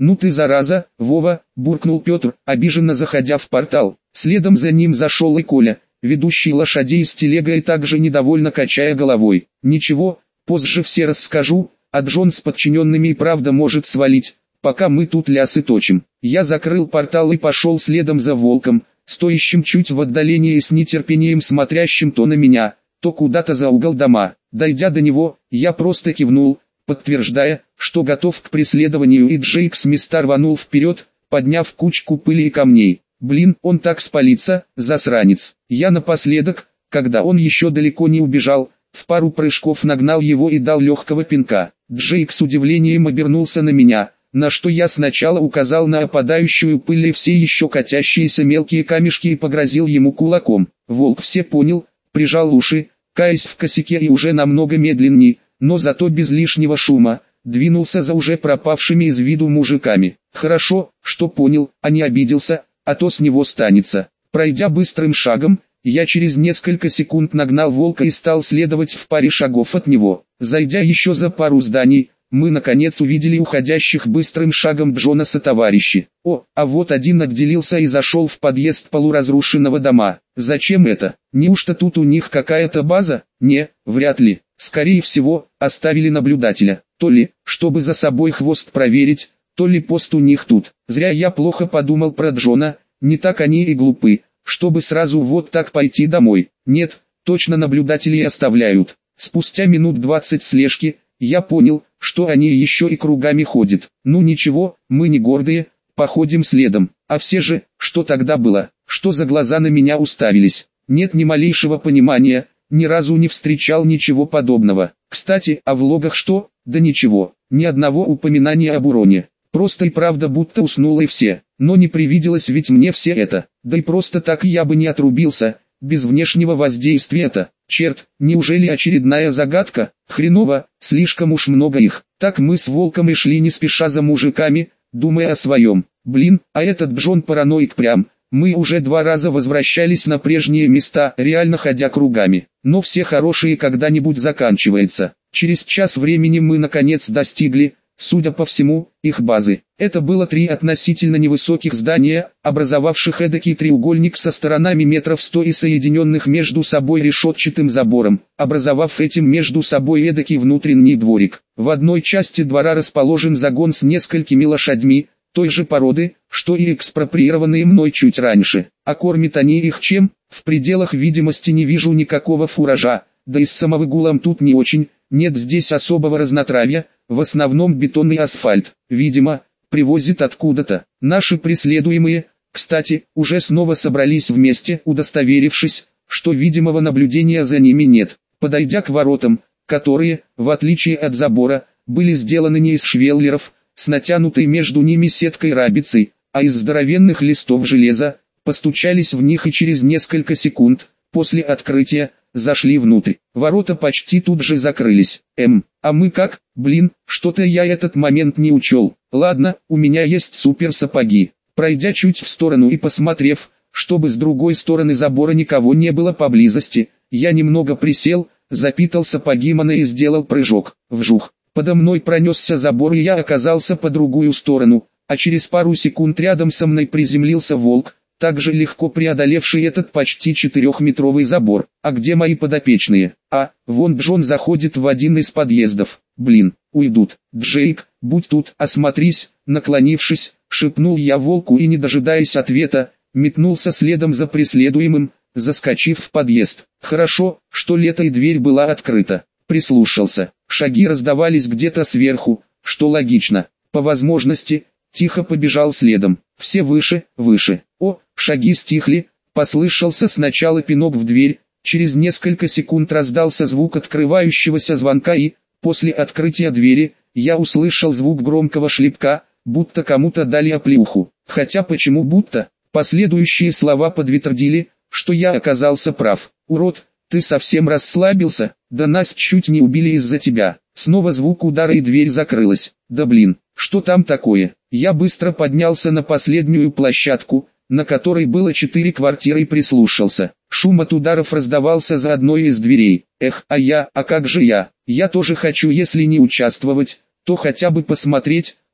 «Ну ты зараза, Вова!» – буркнул Петр, обиженно заходя в портал. Следом за ним зашел и Коля, ведущий лошадей с телегой, также недовольно качая головой. «Ничего, позже все расскажу, а Джон с подчиненными и правда может свалить, пока мы тут лясы точим». Я закрыл портал и пошел следом за волком, стоящим чуть в отдалении и с нетерпением смотрящим то на меня, то куда-то за угол дома. Дойдя до него, я просто кивнул, подтверждая, что готов к преследованию, и Джейк с места рванул вперед, подняв кучку пыли и камней. Блин, он так спалится, засранец. Я напоследок, когда он еще далеко не убежал, в пару прыжков нагнал его и дал легкого пинка. Джейк с удивлением обернулся на меня, на что я сначала указал на опадающую пыль и все еще катящиеся мелкие камешки и погрозил ему кулаком. Волк все понял, прижал уши, каясь в косяке, и уже намного медленней, но зато без лишнего шума, двинулся за уже пропавшими из виду мужиками. Хорошо, что понял, а не обиделся, а то с него станется. Пройдя быстрым шагом, я через несколько секунд нагнал волка и стал следовать в паре шагов от него. Зайдя еще за пару зданий, мы наконец увидели уходящих быстрым шагом Джона сотоварищи. О, а вот один отделился и зашел в подъезд полуразрушенного дома. Зачем это? Неужто тут у них какая-то база? Не, вряд ли. Скорее всего, оставили наблюдателя. То ли, чтобы за собой хвост проверить, то ли пост у них тут. Зря я плохо подумал про Джона, не так они и глупы, чтобы сразу вот так пойти домой. Нет, точно наблюдателей оставляют. Спустя минут 20 слежки, я понял, что они еще и кругами ходят. Ну ничего, мы не гордые, походим следом. А все же, что тогда было? Что за глаза на меня уставились? Нет ни малейшего понимания, ни разу не встречал ничего подобного. Кстати, о влогах что? Да ничего, ни одного упоминания об уроне. Просто и правда будто уснули все. Но не привиделось ведь мне все это. Да и просто так я бы не отрубился, без внешнего воздействия-то. Черт, неужели очередная загадка? Хреново, слишком уж много их. Так мы с волком и шли не спеша за мужиками, думая о своем. Блин, а этот Джон параноик прям. Мы уже 2 раза возвращались на прежние места, реально ходя кругами. Но все хорошие когда-нибудь заканчивается. Через час времени мы наконец достигли, судя по всему, их базы. Это было 3 относительно невысоких здания, образовавших эдакий треугольник со сторонами метров 100 и соединенных между собой решетчатым забором, образовав этим между собой эдакий внутренний дворик. В одной части двора расположен загон с несколькими лошадьми, той же породы, что и экспроприированные мной чуть раньше. А кормят они их чем? В пределах видимости не вижу никакого фуража, да и с самовыгулом тут не очень, нет здесь особого разнотравья, в основном бетонный асфальт, видимо, привозят откуда-то. Наши преследуемые, кстати, уже снова собрались вместе, удостоверившись, что видимого наблюдения за ними нет. Подойдя к воротам, которые, в отличие от забора, были сделаны не из швеллеров, с натянутой между ними сеткой рабицей, а из здоровенных листов железа, постучались в них и через несколько секунд, после открытия, зашли внутрь. Ворота почти тут же закрылись. А мы как? Блин, что-то я этот момент не учел. Ладно, у меня есть супер сапоги. Пройдя чуть в сторону и посмотрев, чтобы с другой стороны забора никого не было поблизости, я немного присел, запитал сапоги маны и сделал прыжок. Вжух. Подо мной пронесся забор, и я оказался по другую сторону, а через пару секунд рядом со мной приземлился волк, также легко преодолевший этот почти 4-метровый забор. А где мои подопечные? Вон Джон заходит в один из подъездов. Блин, уйдут. Джейк, будь тут, осмотрись, наклонившись, шепнул я волку и, не дожидаясь ответа, метнулся следом за преследуемым, заскочив в подъезд. Хорошо, что лето и дверь была открыта. Прислушался. Шаги раздавались где-то сверху, что логично. По возможности, тихо побежал следом. Все выше, выше. О, шаги стихли, послышался сначала пинок в дверь, через несколько секунд раздался звук открывающегося звонка и, после открытия двери, я услышал звук громкого шлепка, будто кому-то дали оплеуху. Хотя почему будто? Последующие слова подтвердили, что я оказался прав. Урод, ты совсем расслабился? Да нас чуть не убили из-за тебя. Снова звук удара и дверь закрылась. Да блин, что там такое? Я быстро поднялся на последнюю площадку, на которой было 4 квартиры, и прислушался. Шум от ударов раздавался за одной из дверей. А как же я? Я тоже хочу, если не участвовать, то хотя бы посмотреть,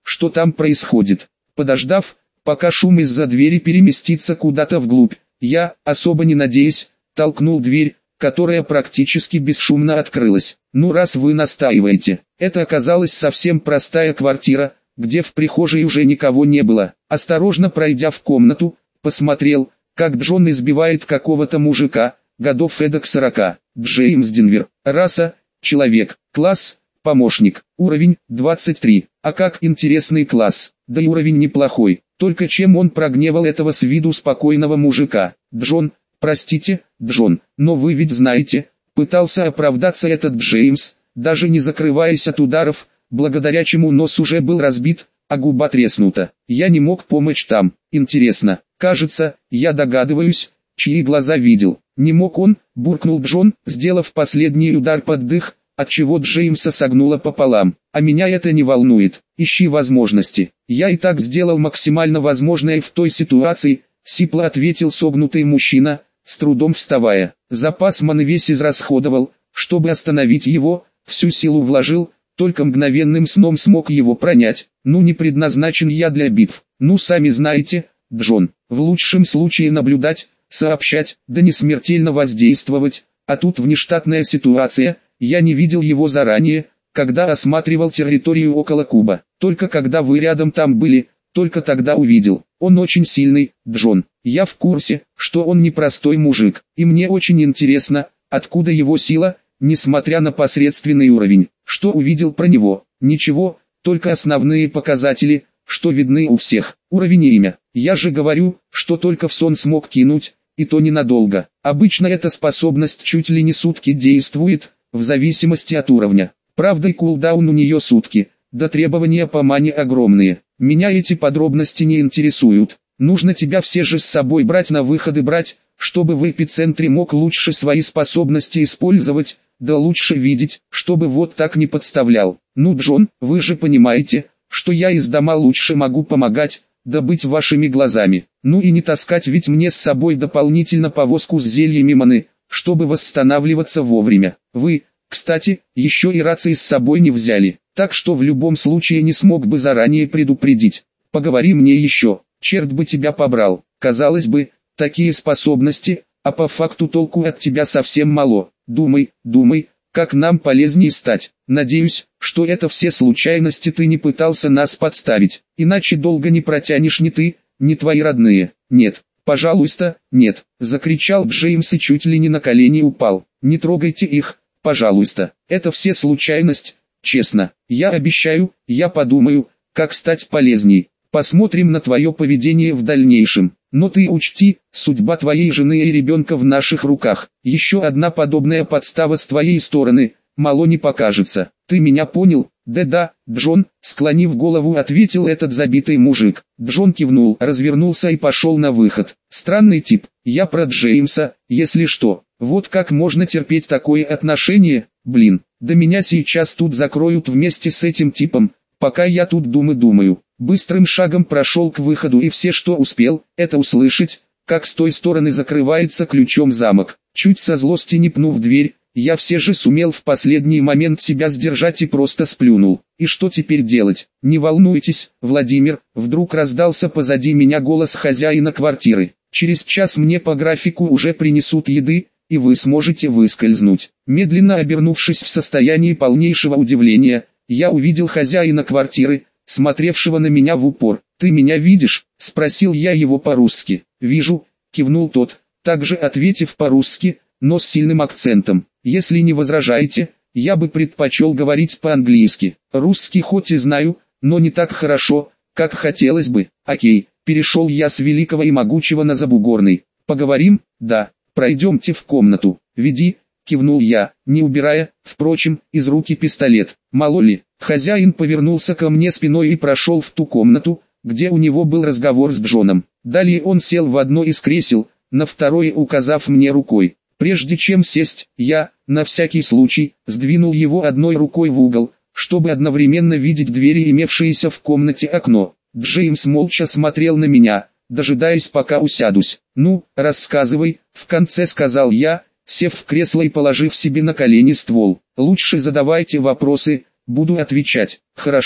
что там происходит. Подождав, пока шум из-за двери переместится куда-то вглубь, я, особо не надеясь, толкнул дверь, которая практически бесшумно открылась. Ну раз вы настаиваете. Это оказалась совсем простая квартира, где в прихожей уже никого не было. Осторожно пройдя в комнату, посмотрел, как Джон избивает какого-то мужика, годов эдак 40. Джеймс Денвер. Раса – человек. Класс – помощник. Уровень – 23. А как интересный класс. Да и уровень неплохой. Только чем он прогневал этого с виду спокойного мужика? Джон, простите, Джон, но вы ведь знаете, пытался оправдаться этот Джеймс, даже не закрываясь от ударов, благодаря чему нос уже был разбит, а губа треснута. Я не мог помочь там. Интересно, кажется, я догадываюсь, чьи глаза видел. Не мог он, буркнул Джон, сделав последний удар под дых, отчего Джеймса согнуло пополам. А меня это не волнует. Ищи возможности. Я и так сделал максимально возможное в той ситуации, сипло ответил согнутый мужчина, с трудом вставая. Запас маны весь израсходовал, чтобы остановить его, всю силу вложил, только мгновенным сном смог его пронять. Ну не предназначен я для битв. Ну сами знаете, Джон, в лучшем случае наблюдать, сообщать, да не смертельно воздействовать, а тут внештатная ситуация, я не видел его заранее, когда осматривал территорию около куба. Только когда вы рядом там были, только тогда увидел. Он очень сильный, Джон. Я в курсе, что он непростой мужик, и мне очень интересно, откуда его сила, несмотря на посредственный уровень. Что увидел про него? Ничего, только основные показатели, что видны у всех. Уровень и имя. Я же говорю, что только в сон смог кинуть, и то ненадолго. Обычно эта способность чуть ли не сутки действует, в зависимости от уровня. Правда и кулдаун у нее сутки, да требования по мане огромные. Меня эти подробности не интересуют. Нужно тебя все же с собой брать на выходы брать, чтобы в эпицентре мог лучше свои способности использовать, да лучше видеть, чтобы вот так не подставлял. Ну Джон, вы же понимаете, что я из дома лучше могу помогать, да быть вашими глазами. Ну и не таскать ведь мне с собой дополнительно повозку с зельями маны, чтобы восстанавливаться вовремя. Вы, кстати, еще и рации с собой не взяли, так что в любом случае не смог бы заранее предупредить. Поговори мне еще, черт бы тебя побрал. Казалось бы, такие способности, а по факту толку от тебя совсем мало. Думай, как нам полезнее стать. Надеюсь, что это все случайности ты не пытался нас подставить, иначе долго не протянешь ни ты, ни твои родные. Нет, пожалуйста, нет, закричал Джеймс и чуть ли не на колени упал. Не трогайте их, пожалуйста, это все случайность, честно. Я обещаю, я подумаю, как стать полезней. Посмотрим на твое поведение в дальнейшем. Но ты учти, судьба твоей жены и ребенка в наших руках. Еще одна подобная подстава с твоей стороны, мало не покажется. Ты меня понял? Да, Джон, склонив голову, ответил этот забитый мужик. Джон кивнул, развернулся и пошел на выход. Странный тип, я про Джеймса, если что. Вот как можно терпеть такое отношение, блин. Да меня сейчас тут закроют вместе с этим типом, пока я тут думаю. Быстрым шагом прошел к выходу и все, что успел, это услышать, как с той стороны закрывается ключом замок. Чуть со злости не пнув дверь, я все же сумел в последний момент себя сдержать и просто сплюнул. И что теперь делать? Не волнуйтесь, Владимир, вдруг раздался позади меня голос хозяина квартиры. Через час мне по графику уже принесут еды, и вы сможете выскользнуть. Медленно обернувшись в состоянии полнейшего удивления, я увидел хозяина квартиры, смотревшего на меня в упор. «Ты меня видишь?» – спросил я его по-русски. «Вижу», – кивнул тот, также ответив по-русски, но с сильным акцентом. «Если не возражаете, я бы предпочел говорить по-английски. Русский хоть и знаю, но не так хорошо, как хотелось бы». «Окей», – перешел я с великого и могучего на забугорный. «Поговорим?» «Да, пройдемте в комнату». «Веди», – кивнул я, не убирая, впрочем, из руки пистолет. Мало ли. Хозяин повернулся ко мне спиной и прошел в ту комнату, где у него был разговор с Джоном. Далее он сел в одно из кресел, на второе указав мне рукой. Прежде чем сесть, я, на всякий случай, сдвинул его одной рукой в угол, чтобы одновременно видеть двери, имевшиеся в комнате окно. Джеймс молча смотрел на меня, дожидаясь пока усядусь. «Ну, рассказывай», — в конце сказал я, сев в кресло и положив себе на колени ствол. «Лучше задавайте вопросы, буду отвечать». «Хорошо»,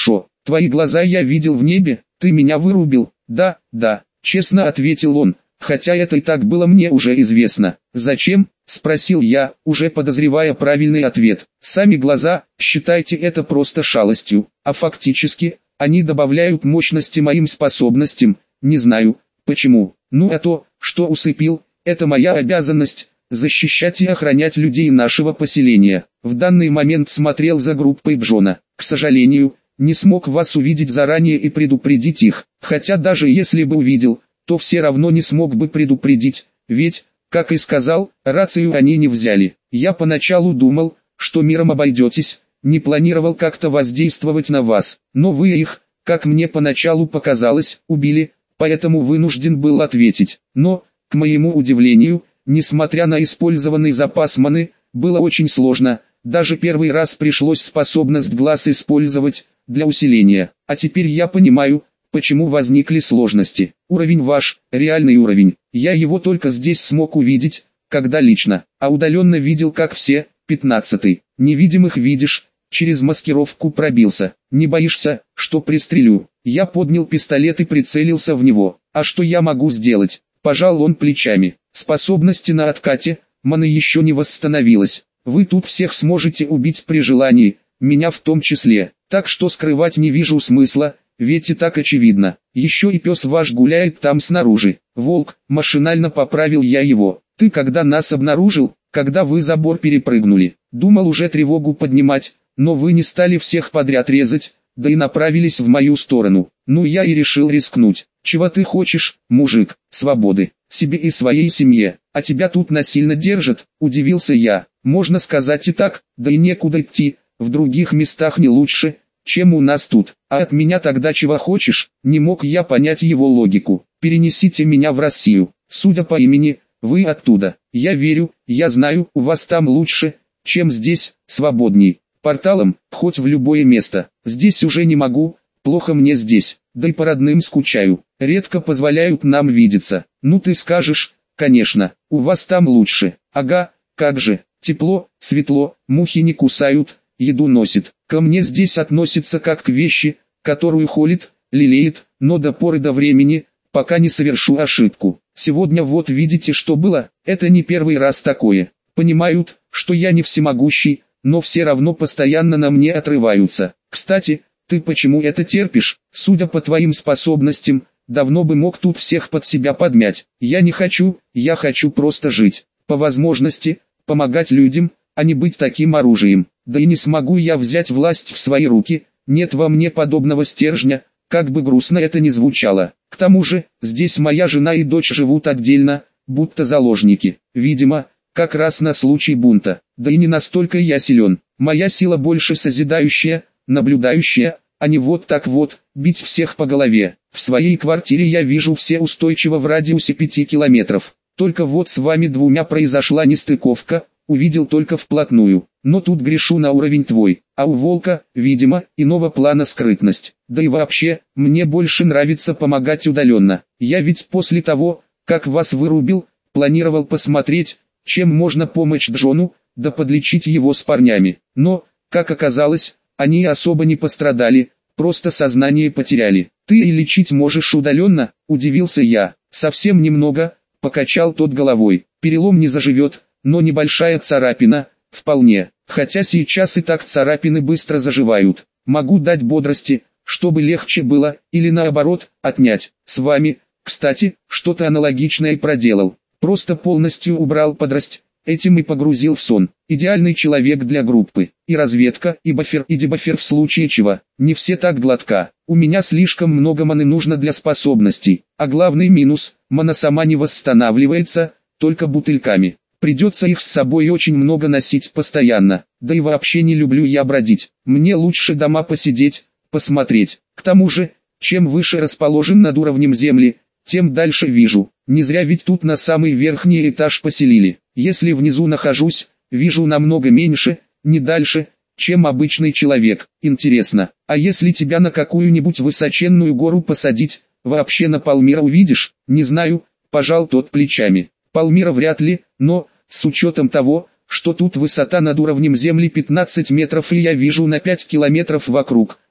Твои глаза я видел в небе, ты меня вырубил. Да, да, честно ответил он, хотя это и так было мне уже известно. Зачем? Спросил я, уже подозревая правильный ответ. Сами глаза, считайте это просто шалостью, а фактически, они добавляют мощности моим способностям, не знаю, почему. Ну а то, что усыпил, это моя обязанность, защищать и охранять людей нашего поселения. В данный момент смотрел за группой Джона. К сожалению, не смог вас увидеть заранее и предупредить их, хотя даже если бы увидел, то все равно не смог бы предупредить, ведь, как и сказал, рацию они не взяли. Я поначалу думал, что миром обойдетесь, не планировал как-то воздействовать на вас, но вы их, как мне поначалу показалось, убили, поэтому вынужден был ответить. Но, к моему удивлению, несмотря на использованный запас маны, было очень сложно, даже первый раз пришлось способность глаз использовать, для усиления. А теперь я понимаю, почему возникли сложности. Уровень ваш, реальный уровень, я его только здесь смог увидеть, когда лично, а удаленно видел как все, 15-й. Невидимых видишь, через маскировку пробился. Не боишься, что пристрелю? Я поднял пистолет и прицелился в него. А что я могу сделать? Пожал он плечами. Способности на откате, мана еще не восстановилась. Вы тут всех сможете убить при желании, меня в том числе. Так что скрывать не вижу смысла, ведь и так очевидно. Еще и пес ваш гуляет там снаружи. Волк, машинально поправил я его. Ты когда нас обнаружил, когда вы забор перепрыгнули? Думал уже тревогу поднимать, но вы не стали всех подряд резать, да и направились в мою сторону. Ну я и решил рискнуть. Чего ты хочешь, мужик? Свободы. Себе и своей семье. А тебя тут насильно держат, удивился я. Можно сказать и так, да и некуда идти, в других местах не лучше, чем у нас тут. А от меня тогда чего хочешь? Не мог я понять его логику. Перенесите меня в Россию. Судя по имени, вы оттуда. Я верю, я знаю, у вас там лучше, чем здесь, свободней. Порталом, хоть в любое место. Здесь уже не могу, плохо мне здесь, да и по родным скучаю. Редко позволяют нам видеться. Ну ты скажешь, конечно, у вас там лучше. Ага, как же, тепло, светло, мухи не кусают, еду носит. Ко мне здесь относятся как к вещи, которую холит, лелеет, но до поры до времени, пока не совершу ошибку. Сегодня вот видите что было, это не первый раз такое. Понимают, что я не всемогущий, но все равно постоянно на мне отрываются. Кстати, ты почему это терпишь? Судя по твоим способностям, давно бы мог тут всех под себя подмять. Я не хочу, я хочу просто жить. По возможности, помогать людям, а не быть таким оружием. Да и не смогу я взять власть в свои руки, нет во мне подобного стержня, как бы грустно это ни звучало. К тому же, здесь моя жена и дочь живут отдельно, будто заложники. Видимо, как раз на случай бунта. Да и не настолько я силен. Моя сила больше созидающая, наблюдающая, а не вот так вот, бить всех по голове. В своей квартире я вижу все устойчиво в радиусе 5 километров. Только вот с вами двумя произошла нестыковка, увидел только вплотную. Но тут грешу на уровень твой. А у волка, видимо, иного плана скрытность. Да и вообще, мне больше нравится помогать удаленно. Я ведь после того, как вас вырубил, планировал посмотреть, чем можно помочь Джону, да подлечить его с парнями. Но, как оказалось, они особо не пострадали, просто сознание потеряли. Ты и лечить можешь удаленно, удивился я. Совсем немного, покачал тот головой. Перелом не заживет, но небольшая царапина, вполне. Хотя сейчас и так царапины быстро заживают. Могу дать бодрости, чтобы легче было, или наоборот, отнять. С вами, кстати, что-то аналогичное проделал. Просто полностью убрал подрость, этим и погрузил в сон. Идеальный человек для группы. И разведка, и бафер, и дебафер в случае чего. Не все так гладко. У меня слишком много маны нужно для способностей. А главный минус, мана сама не восстанавливается, только бутыльками. Придется их с собой очень много носить постоянно. Да и вообще не люблю я бродить. Мне лучше дома посидеть, посмотреть. К тому же, чем выше расположен над уровнем земли, тем дальше вижу. Не зря ведь тут на самый верхний этаж поселили. Если внизу нахожусь, вижу намного меньше, не дальше, чем обычный человек. Интересно, а если тебя на какую-нибудь высоченную гору посадить, вообще на Палмира увидишь? Не знаю, пожал тот плечами. Палмира вряд ли, но, с учетом того, что тут высота над уровнем земли 15 метров и я вижу на 5 километров вокруг,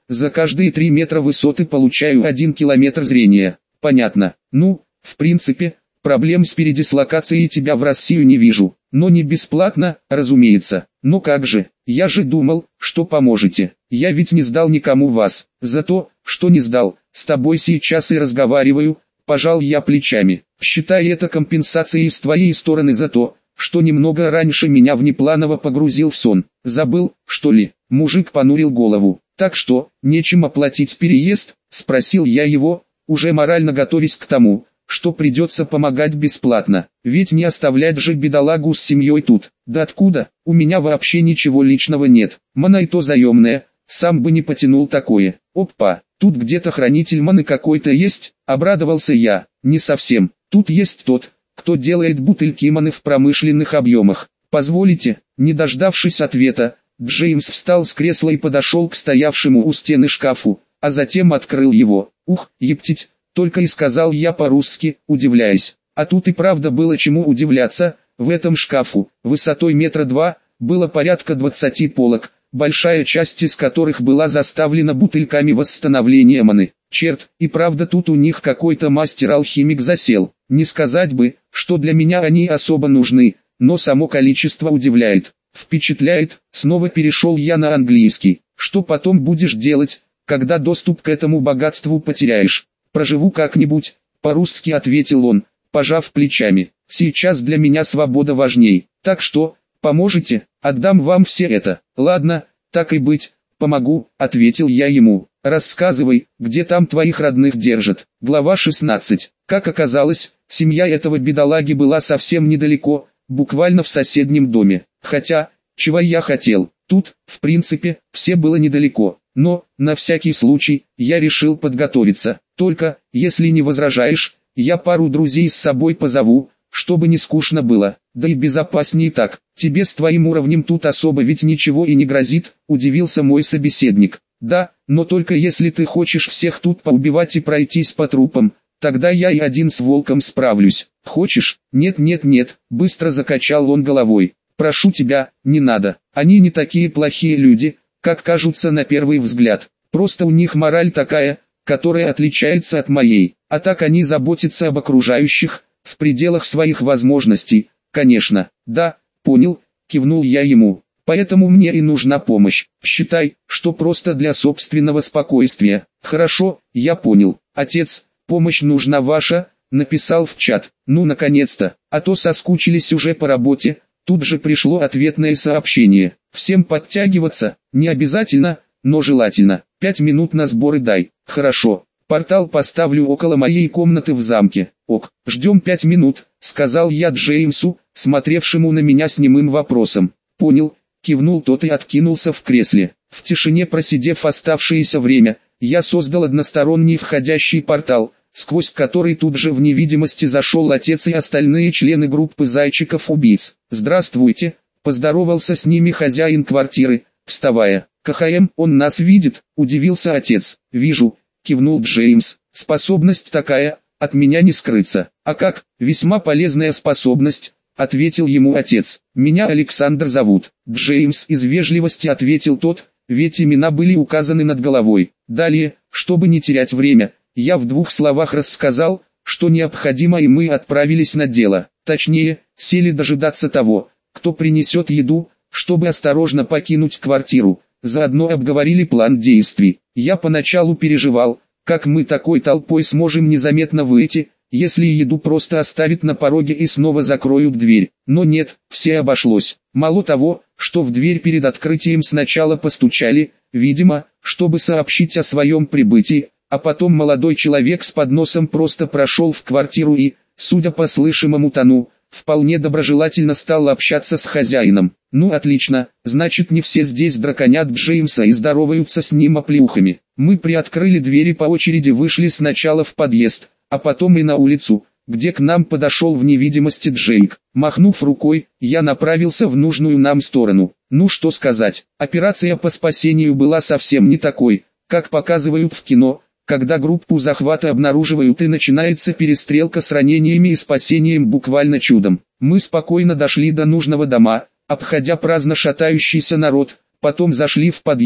за каждые 3 метра высоты получаю 1 километр зрения. Понятно. Ну, в принципе, проблем с передислокацией тебя в Россию не вижу. Но не бесплатно, разумеется. Но как же, я же думал, что поможете. Я ведь не сдал никому вас. За то, что не сдал, с тобой сейчас и разговариваю, пожал я плечами. Считай это компенсацией с твоей стороны за то, что немного раньше меня внепланово погрузил в сон. Забыл, что ли? Мужик понурил голову. Так что, нечем оплатить переезд? Спросил я его, уже морально готовясь к тому, что придется помогать бесплатно. Ведь не оставлять же бедолагу с семьей тут. Да откуда? У меня вообще ничего личного нет. Мана и то заемная, сам бы не потянул такое. Опа, тут где-то хранитель маны какой-то есть? Обрадовался я. Не совсем. Тут есть тот, кто делает бутыльки маны в промышленных объемах. Позволите? Не дождавшись ответа, Джеймс встал с кресла и подошел к стоявшему у стены шкафу, а затем открыл его. Ух, ептить, только и сказал я по-русски, удивляясь. А тут и правда было чему удивляться. В этом шкафу, высотой 2 метра, было порядка 20 полок, большая часть из которых была заставлена бутыльками восстановления маны. Черт, и правда тут у них какой-то мастер-алхимик засел. Не сказать бы, что для меня они особо нужны, но само количество удивляет. Впечатляет. Снова перешел я на английский. Что потом будешь делать, когда доступ к этому богатству потеряешь? Проживу как-нибудь, по-русски ответил он, пожав плечами. Сейчас для меня свобода важней. Так что, поможете? Отдам вам все это. Ладно, так и быть, помогу, ответил я ему. Рассказывай, где там твоих родных держат. Глава 16. Как оказалось, семья этого бедолаги была совсем недалеко, буквально в соседнем доме. Хотя, чего я хотел, тут, в принципе, все было недалеко. Но, на всякий случай, я решил подготовиться. Только, если не возражаешь, я пару друзей с собой позову, чтобы не скучно было. Да и безопаснее так. Тебе с твоим уровнем тут особо ведь ничего и не грозит, удивился мой собеседник. Да, но только если ты хочешь всех тут поубивать и пройтись по трупам, тогда я и один с волком справлюсь. Хочешь? Нет, быстро закачал он головой. Прошу тебя, не надо. Они не такие плохие люди, как кажутся на первый взгляд. Просто у них мораль такая, которая отличается от моей. А так они заботятся об окружающих, в пределах своих возможностей, конечно. Да, понял, кивнул я ему. Поэтому мне и нужна помощь. Считай, что просто для собственного спокойствия. Хорошо, я понял. Отец, помощь нужна ваша, написал в чат. Ну наконец-то, а то соскучились уже по работе. Тут же пришло ответное сообщение. Всем подтягиваться, не обязательно, но желательно. 5 минут на сборы дай. Хорошо, портал поставлю около моей комнаты в замке. Ок, ждем 5 минут, сказал я Джеймсу, смотревшему на меня с немым вопросом. Понял, кивнул тот и откинулся в кресле. В тишине просидев оставшееся время, я создал односторонний входящий портал, сквозь который тут же в невидимости зашел отец и остальные члены группы зайчиков-убийц. «Здравствуйте», — поздоровался с ними хозяин квартиры, вставая. «КХМ, он нас видит?» — удивился отец. «Вижу», — кивнул Джеймс. «Способность такая, от меня не скрыться». «А как, весьма полезная способность», — ответил ему отец. «Меня Александр зовут». Джеймс из вежливости ответил тот, ведь имена были указаны над головой. Далее, чтобы не терять время, я в 2 словах рассказал, что необходимо, и мы отправились на дело. Точнее, сели дожидаться того, кто принесет еду, чтобы осторожно покинуть квартиру. Заодно обговорили план действий. Я поначалу переживал, как мы такой толпой сможем незаметно выйти, если еду просто оставят на пороге и снова закроют дверь. Но нет, все обошлось. Мало того, что в дверь перед открытием сначала постучали, видимо, чтобы сообщить о своем прибытии, а потом молодой человек с подносом просто прошел в квартиру и, судя по слышимому тону, вполне доброжелательно стал общаться с хозяином. Ну отлично, значит не все здесь драконят Джеймса и здороваются с ним оплеухами. Мы приоткрыли двери по очереди, вышли сначала в подъезд, а потом и на улицу, где к нам подошел в невидимости Джейк. Махнув рукой, я направился в нужную нам сторону. Ну что сказать, операция по спасению была совсем не такой, как показывают в кино, когда группу захвата обнаруживают и начинается перестрелка с ранениями и спасением буквально чудом. Мы спокойно дошли до нужного дома, обходя праздно шатающийся народ, потом зашли в подъезд,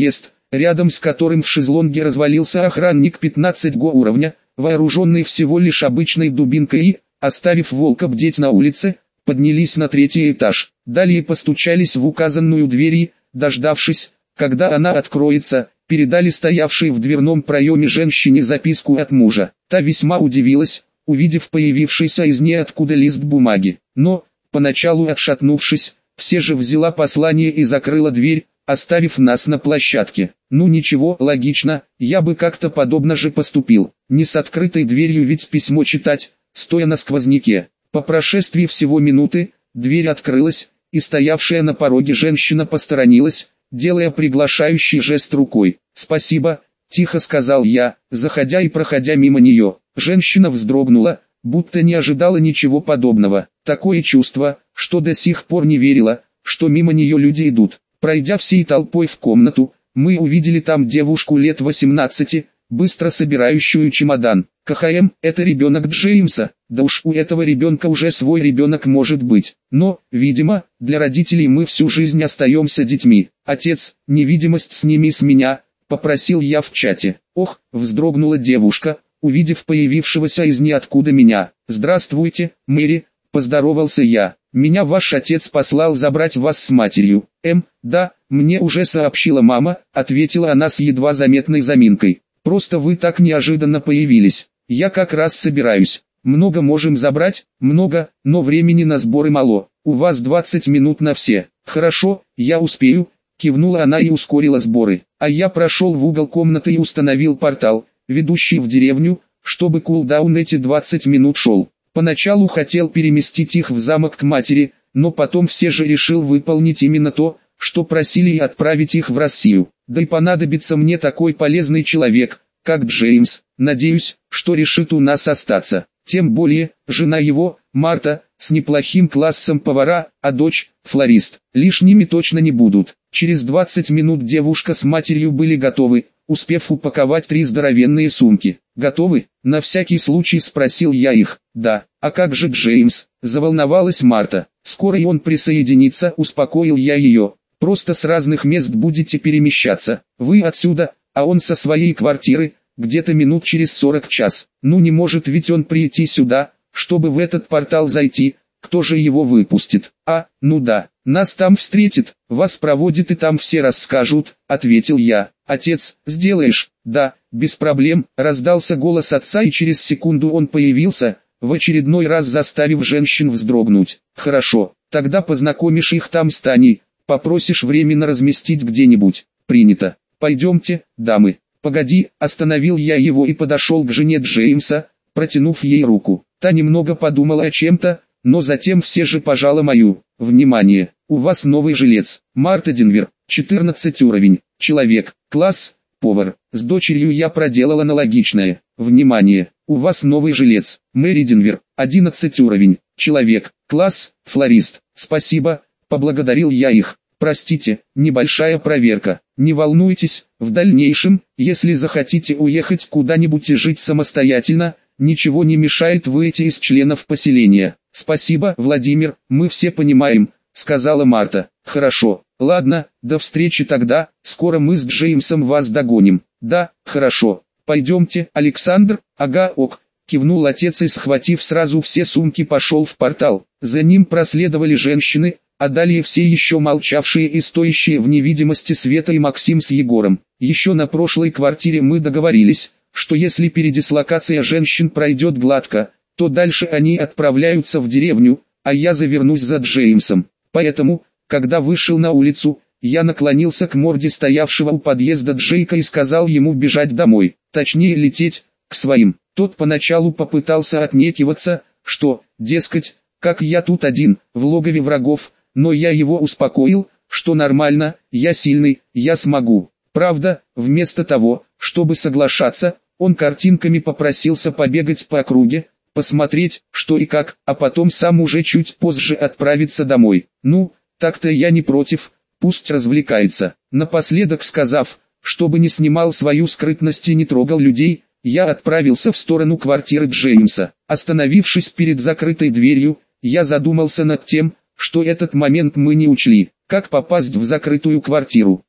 рядом с которым в шезлонге развалился охранник 15-го уровня, вооруженный всего лишь обычной дубинкой и, оставив волка бдеть на улице, поднялись на 3-й этаж. Далее постучались в указанную дверь и, дождавшись, когда она откроется, передали стоявшей в дверном проеме женщине записку от мужа. Та весьма удивилась, увидев появившийся из ниоткуда лист бумаги. Но, поначалу отшатнувшись, все же взяла послание и закрыла дверь, оставив нас на площадке. Ну ничего, логично, я бы как-то подобно же поступил. Не с открытой дверью ведь письмо читать, стоя на сквозняке. По прошествии всего минуты, дверь открылась, и стоявшая на пороге женщина посторонилась, делая приглашающий жест рукой. «Спасибо», — тихо сказал я, заходя и проходя мимо нее. Женщина вздрогнула, будто не ожидала ничего подобного. Такое чувство, что до сих пор не верила, что мимо нее люди идут. Пройдя всей толпой в комнату, мы увидели там девушку лет 18, быстро собирающую чемодан. КХМ – это ребенок Джеймса, да уж у этого ребенка уже свой ребенок может быть. Но, видимо, для родителей мы всю жизнь остаемся детьми. Отец, невидимость сними с меня, попросил я в чате. Ох, вздрогнула девушка, увидев появившегося из ниоткуда меня. Здравствуйте, Мэри, поздоровался я. Меня ваш отец послал забрать вас с матерью. Да, мне уже сообщила мама, ответила она с едва заметной заминкой. Просто вы так неожиданно появились. Я как раз собираюсь. Много можем забрать? Много, но времени на сборы мало. У вас 20 минут на все. Хорошо, я успею, кивнула она и ускорила сборы. А я прошел в угол комнаты и установил портал, ведущий в деревню, чтобы кулдаун эти 20 минут шел. Поначалу хотел переместить их в замок к матери, но потом все же решил выполнить именно то, что просили, и отправить их в Россию. Да и понадобится мне такой полезный человек, как Джеймс. Надеюсь, что решит у нас остаться. Тем более, жена его, Марта, с неплохим классом повара, а дочь, флорист. Лишними точно не будут. Через 20 минут девушка с матерью были готовы, успев упаковать 3 здоровенные сумки. «Готовы?» — на всякий случай спросил я их. «Да, а как же Джеймс?» — заволновалась Марта. «Скоро и он присоединится», — успокоил я ее. «Просто с разных мест будете перемещаться. Вы отсюда, а он со своей квартиры, где-то минут через 40 час. Ну не может ведь он прийти сюда, чтобы в этот портал зайти, кто же его выпустит?» Ну да, нас там встретит, вас проводят и там все расскажут», — ответил я. «Отец, сделаешь?» «Да, без проблем», — раздался голос отца, и через секунду он появился, в очередной раз заставив женщин вздрогнуть. «Хорошо, тогда познакомишь их там с Таней, попросишь временно разместить где-нибудь». «Принято. Пойдемте, дамы». «Погоди», — остановил я его и подошел к жене Джеймса, протянув ей руку. Та немного подумала о чем-то, но затем все же пожала мою. «Внимание, у вас новый жилец. Марта Денвер, 14 уровень, человек, класс, повар. С дочерью я проделал аналогичное. Внимание, у вас новый жилец. Мэри Денвер, 11 уровень, человек, класс, флорист. Спасибо», — поблагодарил я их. «Простите, небольшая проверка. Не волнуйтесь, в дальнейшем, если захотите уехать куда-нибудь и жить самостоятельно, ничего не мешает выйти из членов поселения». «Спасибо, Владимир, мы все понимаем», — сказала Марта. «Хорошо, ладно, до встречи тогда, скоро мы с Джеймсом вас догоним». «Да, хорошо, пойдемте, Александр». «Ага, ок», — кивнул отец и, схватив сразу все сумки, пошел в портал. За ним проследовали женщины, а далее все еще молчавшие и стоящие в невидимости Света и Максим с Егором. Еще на прошлой квартире мы договорились, что если передислокация женщин пройдет гладко, то дальше они отправляются в деревню, а я завернусь за Джеймсом. Поэтому, когда вышел на улицу, я наклонился к морде стоявшего у подъезда Джейка и сказал ему бежать домой, точнее лететь, к своим. Тот поначалу попытался отнекиваться, что, дескать, как я тут один, в логове врагов, но я его успокоил, что нормально, я сильный, я смогу. Правда, вместо того, чтобы соглашаться, он картинками попросился побегать по округе, посмотреть, что и как, а потом сам уже чуть позже отправиться домой. Ну, так-то я не против, пусть развлекается. Напоследок сказав, чтобы не снимал свою скрытность и не трогал людей, я отправился в сторону квартиры Джеймса. Остановившись перед закрытой дверью, я задумался над тем, что этот момент мы не учли. Как попасть в закрытую квартиру?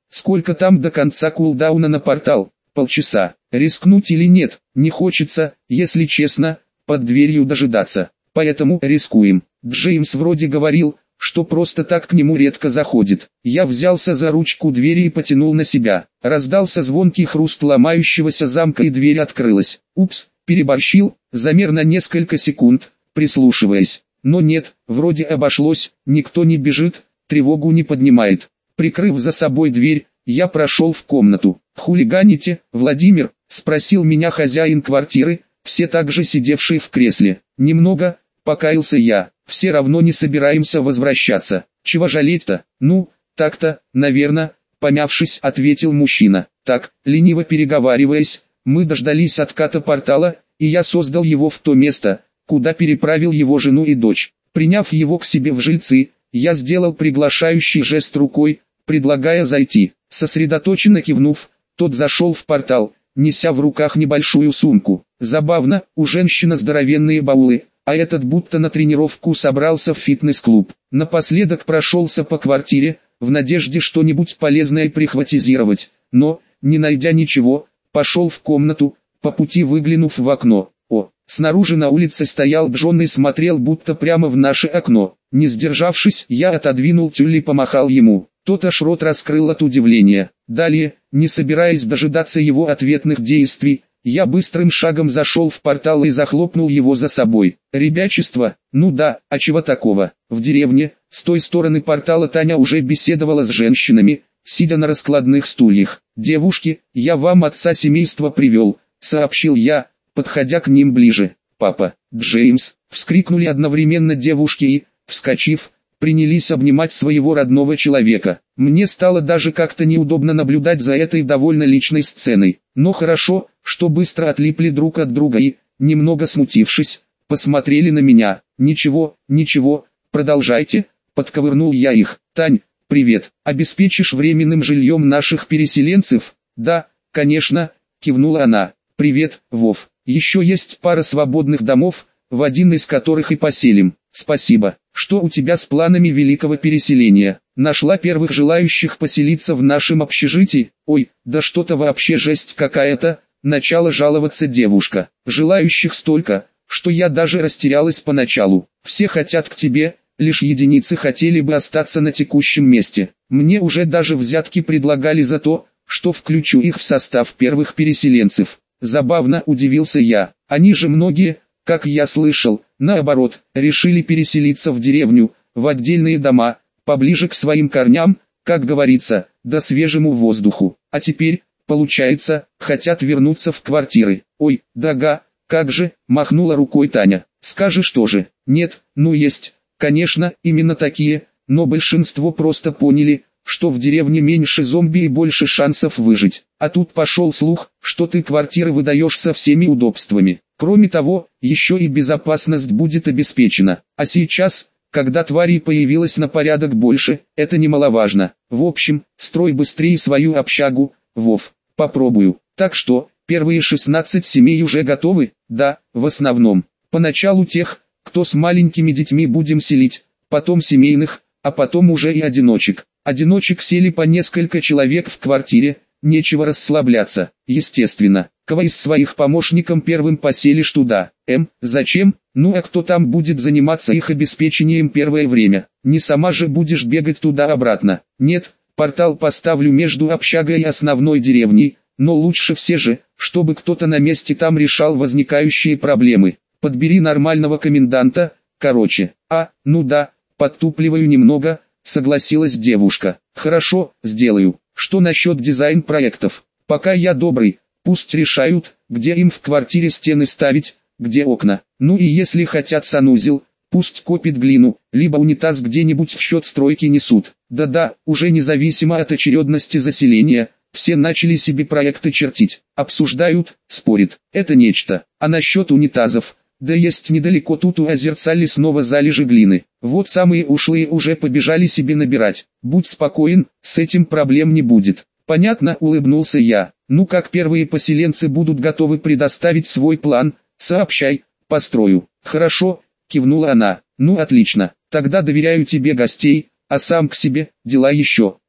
Сколько там до конца кулдауна на портал? Полчаса. Рискнуть или нет? Не хочется, если честно, под дверью дожидаться. Поэтому рискуем. Джеймс вроде говорил, что просто так к нему редко заходит. Я взялся за ручку двери и потянул на себя. Раздался звонкий хруст ломающегося замка и дверь открылась. Упс, переборщил, замер на несколько секунд, прислушиваясь. Но нет, вроде обошлось, никто не бежит, тревогу не поднимает. Прикрыв за собой дверь, я прошел в комнату. «Хулиганите, Владимир?» – спросил меня хозяин квартиры, все так же сидевшие в кресле. «Немного», – покаялся я, – «все равно не собираемся возвращаться. Чего жалеть-то?» «Ну, так-то, наверное», – помявшись, ответил мужчина. «Так, лениво переговариваясь, мы дождались отката портала, и я создал его в то место, куда переправил его жену и дочь. Приняв его к себе в жильцы, я сделал приглашающий жест рукой, предлагая зайти. Сосредоточенно кивнув, тот зашел в портал, неся в руках небольшую сумку. Забавно, у женщины здоровенные баулы, а этот будто на тренировку собрался в фитнес-клуб. Напоследок прошелся по квартире, в надежде что-нибудь полезное прихватизировать, но, не найдя ничего, пошел в комнату, по пути выглянув в окно. Снаружи на улице стоял Джон и смотрел будто прямо в наше окно. Не сдержавшись, я отодвинул тюль и помахал ему. Тот аж рот раскрыл от удивления. Далее, не собираясь дожидаться его ответных действий, я быстрым шагом зашел в портал и захлопнул его за собой. Ребячество? Ну да, а чего такого? В деревне, с той стороны портала Таня уже беседовала с женщинами, сидя на раскладных стульях. «Девушки, я вам отца семейства привел», — сообщил я, подходя к ним ближе. «Папа, Джеймс!» — вскрикнули одновременно девушки и, вскочив, принялись обнимать своего родного человека. Мне стало даже как-то неудобно наблюдать за этой довольно личной сценой. Но хорошо, что быстро отлипли друг от друга и, немного смутившись, посмотрели на меня. «Ничего, ничего, продолжайте», — подковырнул я их. «Тань, привет, обеспечишь временным жильем наших переселенцев?» «Да, конечно», — кивнула она. «Привет, Вов. Еще есть пара свободных домов, в один из которых и поселим. Спасибо. Что у тебя с планами великого переселения? Нашла первых желающих поселиться в нашем общежитии? Ой, да что-то вообще жесть какая-то», — начала жаловаться девушка. «Желающих столько, что я даже растерялась поначалу. Все хотят к тебе, лишь единицы хотели бы остаться на текущем месте. Мне уже даже взятки предлагали за то, что включу их в состав первых переселенцев». Забавно удивился я. Они же многие, как я слышал, наоборот, решили переселиться в деревню, в отдельные дома, поближе к своим корням, как говорится, да свежему воздуху. А теперь, получается, хотят вернуться в квартиры. «Ой, дага, как же», — махнула рукой Таня. «Скажешь тоже?» «Нет, ну есть, конечно, именно такие, но большинство просто поняли, что в деревне меньше зомби и больше шансов выжить. А тут пошел слух, что ты квартиры выдаешь со всеми удобствами. Кроме того, еще и безопасность будет обеспечена. А сейчас, когда тварей появилось на порядок больше, это немаловажно. В общем, строй быстрее свою общагу, Вов. Попробую. Так что, первые 16 семей уже готовы? Да, в основном. Поначалу тех, кто с маленькими детьми будем селить, потом семейных, а потом уже и одиночек. Одиночек сели по несколько человек в квартире, нечего расслабляться. Естественно, кого из своих помощником первым поселишь туда? Зачем? Ну а кто там будет заниматься их обеспечением первое время? Не сама же будешь бегать туда-обратно. Нет, портал поставлю между общагой и основной деревней, но лучше все же, чтобы кто-то на месте там решал возникающие проблемы. Подбери нормального коменданта, короче. Ну да, подтупливаю немного, согласилась девушка. Хорошо, сделаю. Что насчет дизайн-проектов? Пока я добрый, пусть решают, где им в квартире стены ставить, где окна. Ну и если хотят санузел, пусть копит глину, либо унитаз где-нибудь в счет стройки несут. Да-да, уже независимо от очередности заселения, все начали себе проекты чертить. Обсуждают, спорят. Это нечто. А насчет унитазов? Да есть недалеко тут у озерца лесного залежи глины. Вот самые ушлые уже побежали себе набирать. Будь спокоен, с этим проблем не будет. Понятно, улыбнулся я. Ну как первые поселенцы будут готовы предоставить свой план, сообщай, построю. Хорошо, кивнула она. Ну отлично, тогда доверяю тебе гостей, а сам к себе, дела еще.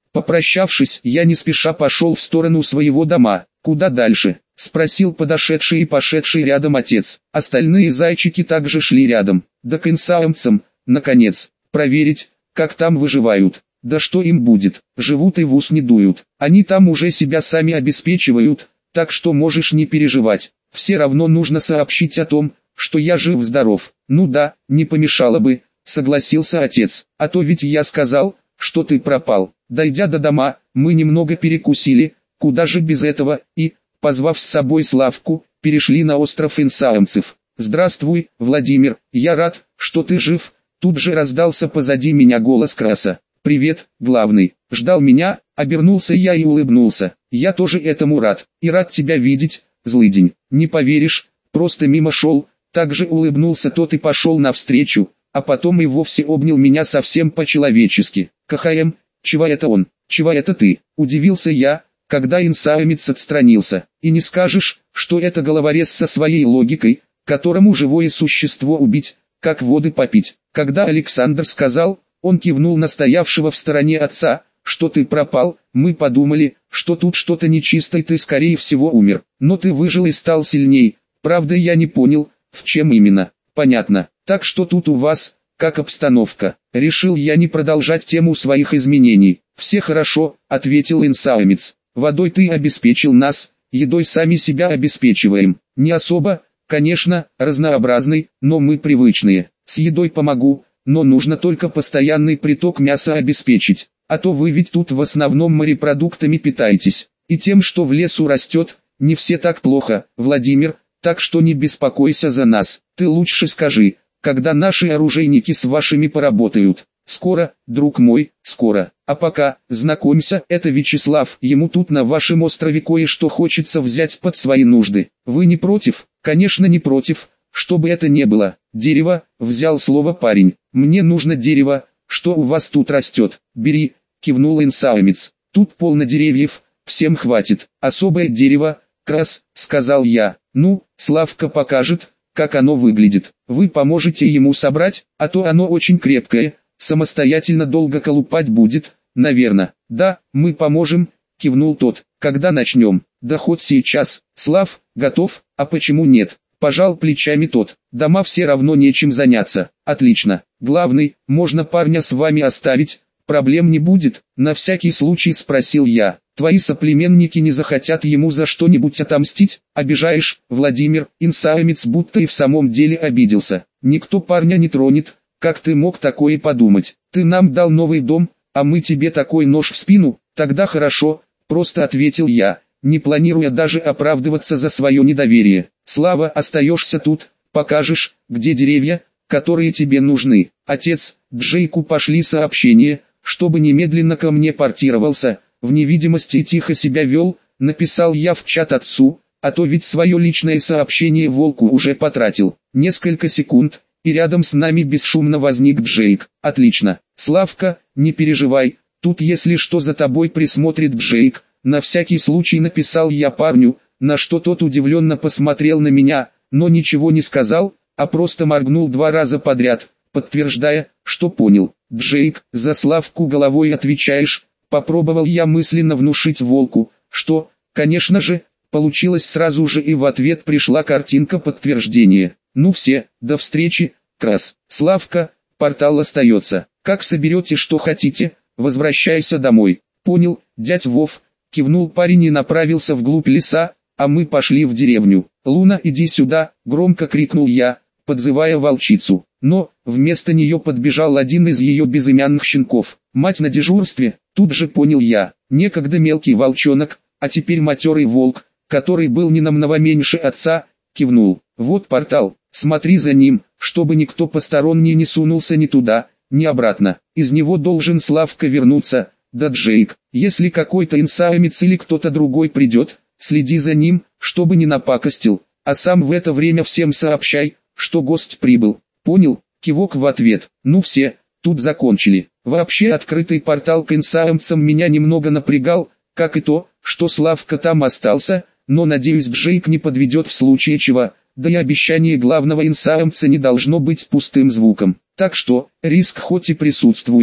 Попрощавшись, я не спеша пошел в сторону своего дома. «Куда дальше?» — спросил подошедший и пошедший рядом отец. Остальные зайчики также шли рядом. «Да к инсаамцам, наконец, проверить, как там выживают. Да что им будет, живут и в ус не дуют. Они там уже себя сами обеспечивают, так что можешь не переживать. Все равно нужно сообщить о том, что я жив-здоров». «Ну да, не помешало бы», — согласился отец. «А то ведь я сказал, что ты пропал». Дойдя до дома, мы немного перекусили, куда же без этого, и, позвав с собой Славку, перешли на остров инсаамцев. «Здравствуй, Владимир, я рад, что ты жив», — тут же раздался позади меня голос Краса. «Привет, главный, ждал меня?» — обернулся я и улыбнулся. «Я тоже этому рад, и рад тебя видеть, злыдень. Не поверишь, просто мимо шел», — также улыбнулся тот и пошел навстречу, а потом и вовсе обнял меня совсем по-человечески. «КХМ, чего это он, чего это ты?» — удивился я, когда инсаамец отстранился. «И не скажешь, что это головорез со своей логикой, которому живое существо убить, как воды попить». Когда Александр сказал, он кивнул на стоявшего в стороне отца, что ты пропал, мы подумали, что тут что-то нечисто и ты скорее всего умер. Но ты выжил и стал сильней. Правда я не понял, в чем именно. Понятно. Так что тут у вас, как обстановка? Решил я не продолжать тему своих изменений. «Все хорошо», — ответил инсаамец. «Водой ты обеспечил нас, едой сами себя обеспечиваем. Не особо, конечно, разнообразной, но мы привычные. С едой помогу, но нужно только постоянный приток мяса обеспечить. А то вы ведь тут в основном морепродуктами питаетесь. И тем, что в лесу растет, не все так плохо, Владимир, так что не беспокойся за нас. Ты лучше скажи, когда наши оружейники с вашими поработают?» «Скоро, друг мой, скоро. А пока, знакомься, это Вячеслав, ему тут на вашем острове кое-что хочется взять под свои нужды. Вы не против?» «Конечно не против, что бы это ни было. Дерево», — взял слово парень. «Мне нужно дерево, что у вас тут растет?» «Бери», — кивнул инсаамец. «Тут полно деревьев, всем хватит. Особое дерево, Крас», — сказал я. «Ну, Славка покажет, как оно выглядит. Вы поможете ему собрать, а то оно очень крепкое. Самостоятельно долго колупать будет, наверное». «Да, мы поможем», — кивнул тот. «Когда начнем?» «Да хоть сейчас. Слав, готов, а почему нет?» Пожал плечами тот. «Дома все равно нечем заняться». «Отлично. Главный, можно парня с вами оставить, проблем не будет?» На всякий случай спросил я. «Твои соплеменники не захотят ему за что-нибудь отомстить?» «Обижаешь, Владимир», инсаамец будто и в самом деле обиделся. «Никто парня не тронет. Как ты мог такое подумать? Ты нам дал новый дом, а мы тебе такой нож в спину?» «Тогда хорошо», просто ответил я, не планируя даже оправдываться за свое недоверие. «Слава, остаешься тут, покажешь, где деревья, которые тебе нужны». Отец, Джейку пошли сообщения, чтобы немедленно ко мне портировался, в невидимости и тихо себя вел, написал я в чат отцу, а то ведь свое личное сообщение волку уже потратил. Несколько секунд, и рядом с нами бесшумно возник Джейк. «Отлично. Славка, не переживай, тут если что за тобой присмотрит Джейк», на всякий случай написал я парню, на что тот удивленно посмотрел на меня, но ничего не сказал, а просто моргнул 2 раза подряд, подтверждая, что понял. «Джейк, за Славку головой отвечаешь?» Попробовал я мысленно внушить волку, что, конечно же, получилось сразу же, и в ответ пришла картинка подтверждения. «Ну все, до встречи, Крас. Славка, портал остается. Как соберете что хотите, возвращайся домой». «Понял, дядь Вов», кивнул парень и направился вглубь леса, а мы пошли в деревню. «Луна, иди сюда», громко крикнул я, подзывая волчицу. Но, вместо нее подбежал один из ее безымянных щенков. «Мать на дежурстве», тут же понял я. Некогда мелкий волчонок, а теперь матерый волк, который был не намного меньше отца, кивнул. «Вот портал, смотри за ним, чтобы никто посторонний не сунулся ни туда, ни обратно. Из него должен Славка вернуться. Да, Джейк, если какой-то инсаамец или кто-то другой придет, следи за ним, чтобы не напакостил, а сам в это время всем сообщай, что гость прибыл». «Понял», кивок в ответ. «Ну все, тут закончили». Вообще открытый портал к инсаамцам меня немного напрягал, как и то, что Славка там остался, но надеюсь Джейк не подведет в случае чего, да и обещание главного инсаамца не должно быть пустым звуком. Так что, риск хоть и присутствует,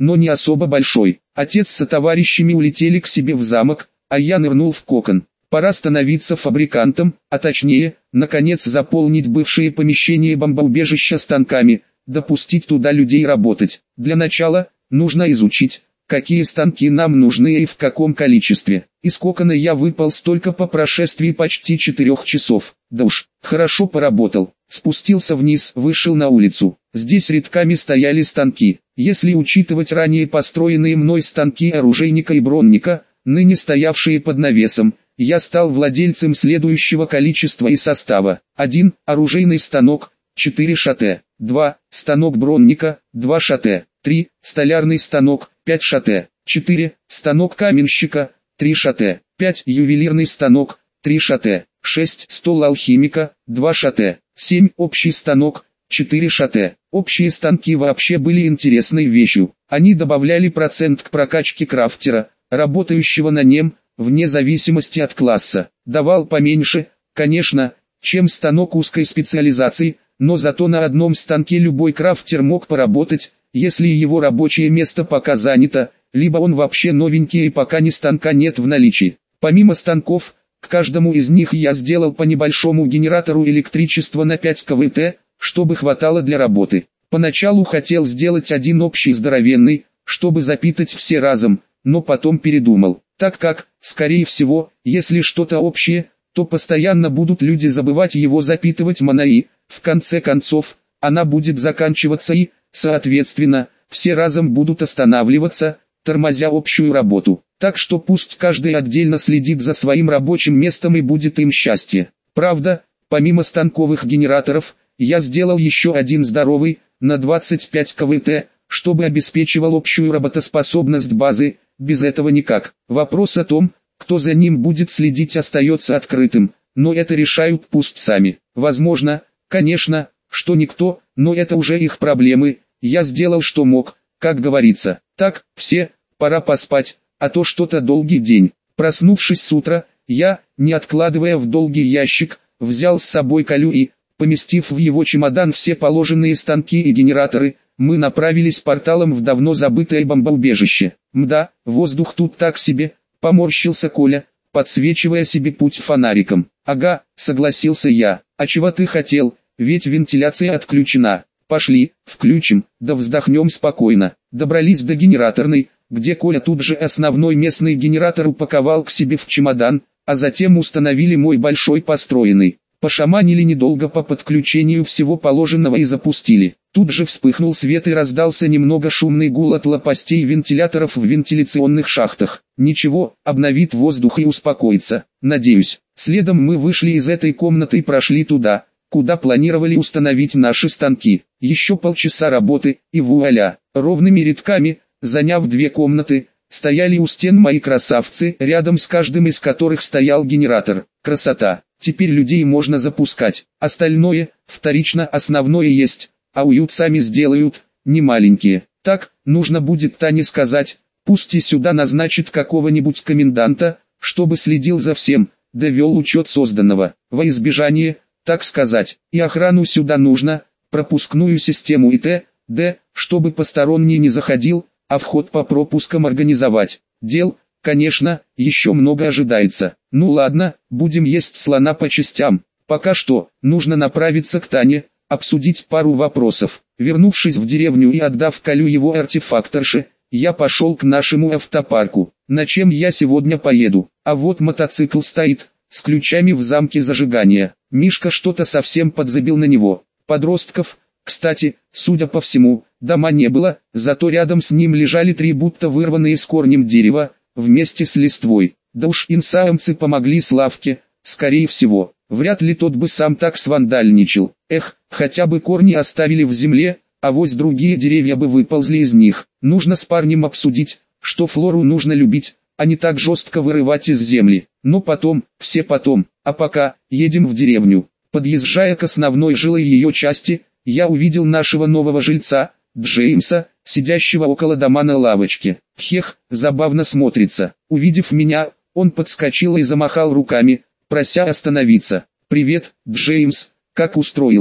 но не особо большой. Отец со товарищами улетели к себе в замок, а я нырнул в кокон. Пора становиться фабрикантом, а точнее, наконец заполнить бывшие помещения бомбоубежища станками, допустить туда людей работать. Для начала, нужно изучить, какие станки нам нужны и в каком количестве. Из кокона я выполз только по прошествии почти 4 часов. Да уж, хорошо поработал. Спустился вниз, вышел на улицу. Здесь рядками стояли станки. Если учитывать ранее построенные мной станки оружейника и бронника, ныне стоявшие под навесом, я стал владельцем следующего количества и состава. 1. Оружейный станок, 4 шатэ. 2. Станок бронника, 2 шатэ. 3. Столярный станок, 5 шатэ. 4. Станок каменщика, 3 шатэ. 5. Ювелирный станок, 3 шатэ. 6. Стол алхимика, 2 шатэ. 7. Общий станок, 4 шатэ. Общие станки вообще были интересной вещью. Они добавляли процент к прокачке крафтера, работающего на нем, вне зависимости от класса. Давал поменьше, конечно, чем станок узкой специализации, но зато на одном станке любой крафтер мог поработать, если его рабочее место пока занято, либо он вообще новенький и пока ни станка нет в наличии. Помимо станков, к каждому из них я сделал по небольшому генератору электричества на 5 КВТ, чтобы хватало для работы. Поначалу хотел сделать один общий здоровенный, чтобы запитать все разом, но потом передумал, так как, скорее всего, если что-то общее, то постоянно будут люди забывать его запитывать маной, в конце концов, она будет заканчиваться и, соответственно, все разом будут останавливаться, тормозя общую работу. Так что пусть каждый отдельно следит за своим рабочим местом и будет им счастье. Правда, помимо станковых генераторов, я сделал еще один здоровый, на 25 КВТ, чтобы обеспечивал общую работоспособность базы, без этого никак. Вопрос о том, кто за ним будет следить, остается открытым, но это решают пусть сами. Возможно, конечно, что никто, но это уже их проблемы, я сделал что мог, как говорится. Так, все, пора поспать, а то что-то долгий день. Проснувшись с утра, я, не откладывая в долгий ящик, взял с собой Колю и, поместив в его чемодан все положенные станки и генераторы, мы направились порталом в давно забытое бомбоубежище. Мда, воздух тут так себе, поморщился Коля, подсвечивая себе путь фонариком. Ага, согласился я. А чего ты хотел, ведь вентиляция отключена. Пошли, включим, да вздохнем спокойно. Добрались до генераторной, где Коля тут же основной местный генератор упаковал к себе в чемодан, а затем установили мой большой построенный. Пошаманили недолго по подключению всего положенного и запустили. Тут же вспыхнул свет и раздался немного шумный гул от лопастей вентиляторов в вентиляционных шахтах. Ничего, обновит воздух и успокоится, надеюсь. Следом мы вышли из этой комнаты и прошли туда, куда планировали установить наши станки. Еще полчаса работы, и вуаля, ровными рядками, заняв 2 комнаты, стояли у стен мои красавцы, рядом с каждым из которых стоял генератор. Красота! Теперь людей можно запускать. Остальное, вторично, основное есть, а уют сами сделают, не маленькие. Так, нужно будет Тане сказать, пусть и сюда назначит какого-нибудь коменданта, чтобы следил за всем, да вел учет созданного. Во избежание, так сказать, и охрану сюда нужно, пропускную систему и т.д., чтобы посторонний не заходил, а вход по пропускам организовать. Дел, конечно, еще много ожидается. Ну ладно, будем есть слона по частям. Пока что, нужно направиться к Тане, обсудить пару вопросов. Вернувшись в деревню и отдав Колю его артефакторше, я пошел к нашему автопарку. На чем я сегодня поеду? А вот мотоцикл стоит, с ключами в замке зажигания. Мишка что-то совсем подзабил на него. Подростков, кстати, судя по всему, дома не было, зато рядом с ним лежали 3 будто вырванные с корнем дерева, вместе с листвой. Да уж инсаамцы помогли Славке, скорее всего. Вряд ли тот бы сам так свандальничал. Эх, хотя бы корни оставили в земле, авось другие деревья бы выползли из них. Нужно с парнем обсудить, что флору нужно любить, а не так жестко вырывать из земли. Но потом, все потом. А пока, едем в деревню. Подъезжая к основной жилой ее части, я увидел нашего нового жильца, Джеймса, сидящего около дома на лавочке. Хех, забавно смотрится. Увидев меня, он подскочил и замахал руками, прося остановиться. «Привет, Джеймс, как устроился?»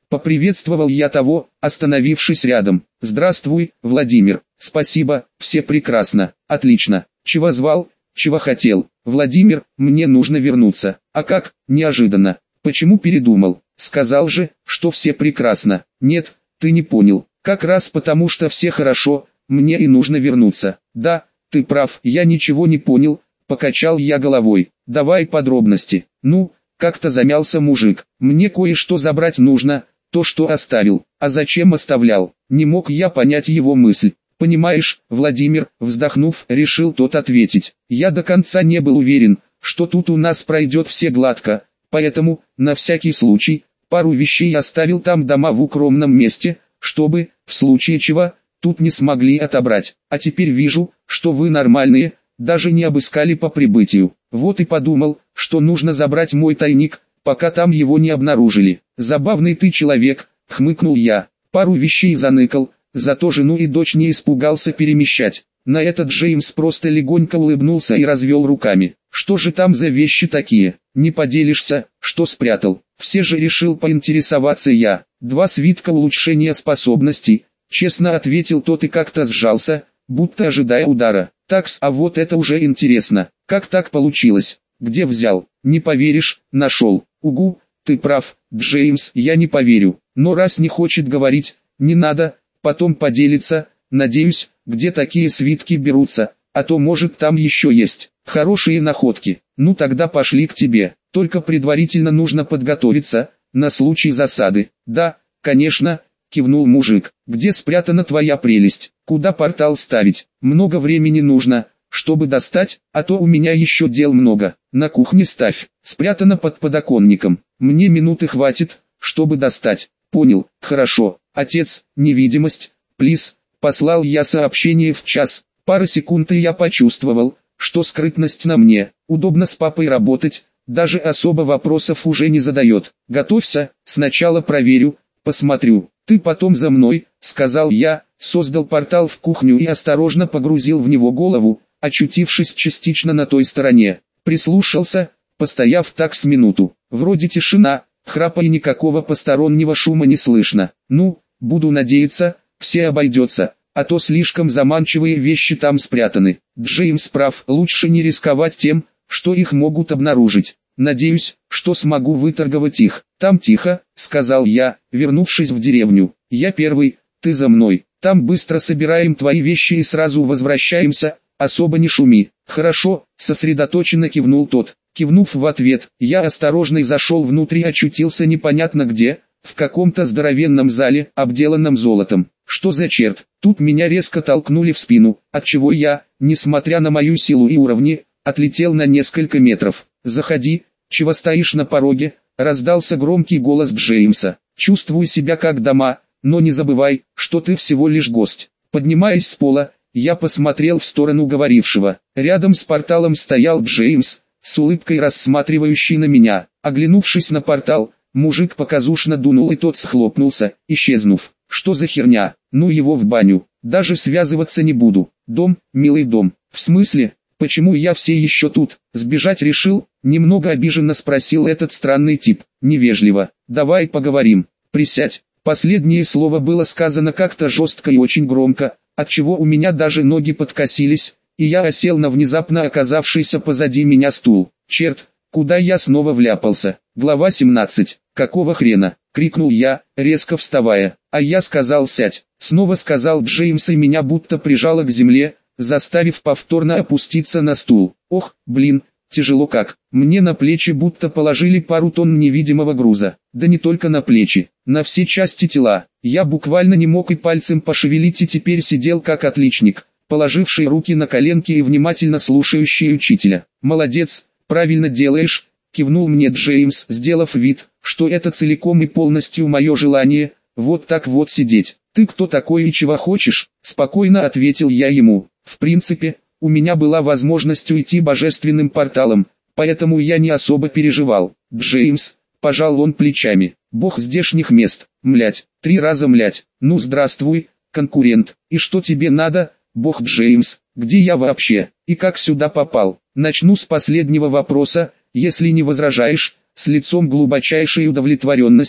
Поприветствовал я того, остановившись рядом. Здравствуй, Владимир. Спасибо, все прекрасно. Отлично. Чего звал, чего хотел? Владимир, мне нужно вернуться. А как? Неожиданно. Почему передумал? Сказал же, что все прекрасно. Нет, ты не понял. Как раз потому что все хорошо, мне и нужно вернуться. Да, ты прав, я ничего не понял, покачал я головой. Давай подробности. Ну, как-то замялся мужик. Мне кое-что забрать нужно, то, что оставил. А зачем оставлял? Не мог я понять его мысль. Понимаешь, Владимир, вздохнув, решил тот ответить. Я до конца не был уверен, что тут у нас пройдет все гладко, поэтому, на всякий случай, пару вещей оставил там дома в укромном месте, чтобы, в случае чего, тут не смогли отобрать. А теперь вижу, что вы нормальные, даже не обыскали по прибытию. Вот и подумал, что нужно забрать мой тайник, пока там его не обнаружили. Забавный ты человек, хмыкнул я. Пару вещей заныкал, зато жену и дочь не испугался перемещать. На этот Джеймс просто легонько улыбнулся и развел руками. Что же там за вещи такие? Не поделишься, что спрятал? Все же решил поинтересоваться я. 2 свитка улучшения способностей, честно ответил тот и как-то сжался, будто ожидая удара. Такс, а вот это уже интересно. Как так получилось? Где взял? Не поверишь, нашел. Угу, ты прав, Джеймс, я не поверю. Но раз не хочет говорить, не надо, потом поделиться. Надеюсь, где такие свитки берутся, а то может там еще есть хорошие находки. Ну тогда пошли к тебе, только предварительно нужно подготовиться, на случай засады. Да, конечно, кивнул мужик. Где спрятана твоя прелесть? Куда портал ставить? Много времени нужно, чтобы достать, а то у меня еще дел много. На кухне ставь, спрятана под подоконником. Мне минуты хватит, чтобы достать. Понял, хорошо. Отец, невидимость, плиз. Послал я сообщение в час. Пара секунд и я почувствовал, что скрытность на мне. Удобно с папой работать, даже особо вопросов уже не задает. Готовься, сначала проверю, посмотрю. Ты потом за мной, сказал я, создал портал в кухню и осторожно погрузил в него голову, очутившись частично на той стороне. Прислушался, постояв так с минуту. Вроде тишина, храпа и никакого постороннего шума не слышно. Ну, буду надеяться, все обойдется, а то слишком заманчивые вещи там спрятаны. Джеймс прав, лучше не рисковать тем, что их могут обнаружить. Надеюсь, что смогу выторговать их. Там тихо, сказал я, вернувшись в деревню. Я первый, ты за мной. Там быстро собираем твои вещи и сразу возвращаемся, особо не шуми. Хорошо, сосредоточенно кивнул тот. Кивнув в ответ, я осторожно зашел внутрь и очутился непонятно где, в каком-то здоровенном зале, обделанном золотом. Что за черт? Тут меня резко толкнули в спину, отчего я, несмотря на мою силу и уровни, отлетел на несколько метров. «Заходи, чего стоишь на пороге?» — раздался громкий голос Джеймса. «Чувствуй себя как дома, но не забывай, что ты всего лишь гость». Поднимаясь с пола, я посмотрел в сторону говорившего. Рядом с порталом стоял Джеймс, с улыбкой рассматривающий на меня. Оглянувшись на портал, мужик показушно дунул и тот схлопнулся, исчезнув. Что за херня? Ну его в баню. Даже связываться не буду. Дом, милый дом. В смысле? Почему я все еще тут? Сбежать решил? Немного обиженно спросил этот странный тип. Невежливо. Давай поговорим. Присядь. Последнее слово было сказано как-то жестко и очень громко, отчего у меня даже ноги подкосились, и я осел на внезапно оказавшийся позади меня стул. Черт, куда я снова вляпался? Глава 17. Какого хрена? Крикнул я, резко вставая. А я сказал сядь. Снова сказал Джеймс и меня будто прижало к земле, заставив повторно опуститься на стул. Ох, блин, тяжело как. Мне на плечи будто положили пару тонн невидимого груза. Да не только на плечи, на все части тела. Я буквально не мог и пальцем пошевелить и теперь сидел как отличник, положивший руки на коленки и внимательно слушающий учителя. Молодец, правильно делаешь, кивнул мне Джеймс, сделав вид, что это целиком и полностью мое желание, вот так вот сидеть. «Ты кто такой и чего хочешь?» – спокойно ответил я ему. В принципе, у меня была возможность уйти божественным порталом, поэтому я не особо переживал. «Джеймс», – пожал он плечами, – «бог здешних мест, млять, 3 раза млять, ну здравствуй, конкурент, и что тебе надо, бог Джеймс, где я вообще, и как сюда попал?» Начну с последнего вопроса, если не возражаешь. С лицом глубочайшей удовлетворенности,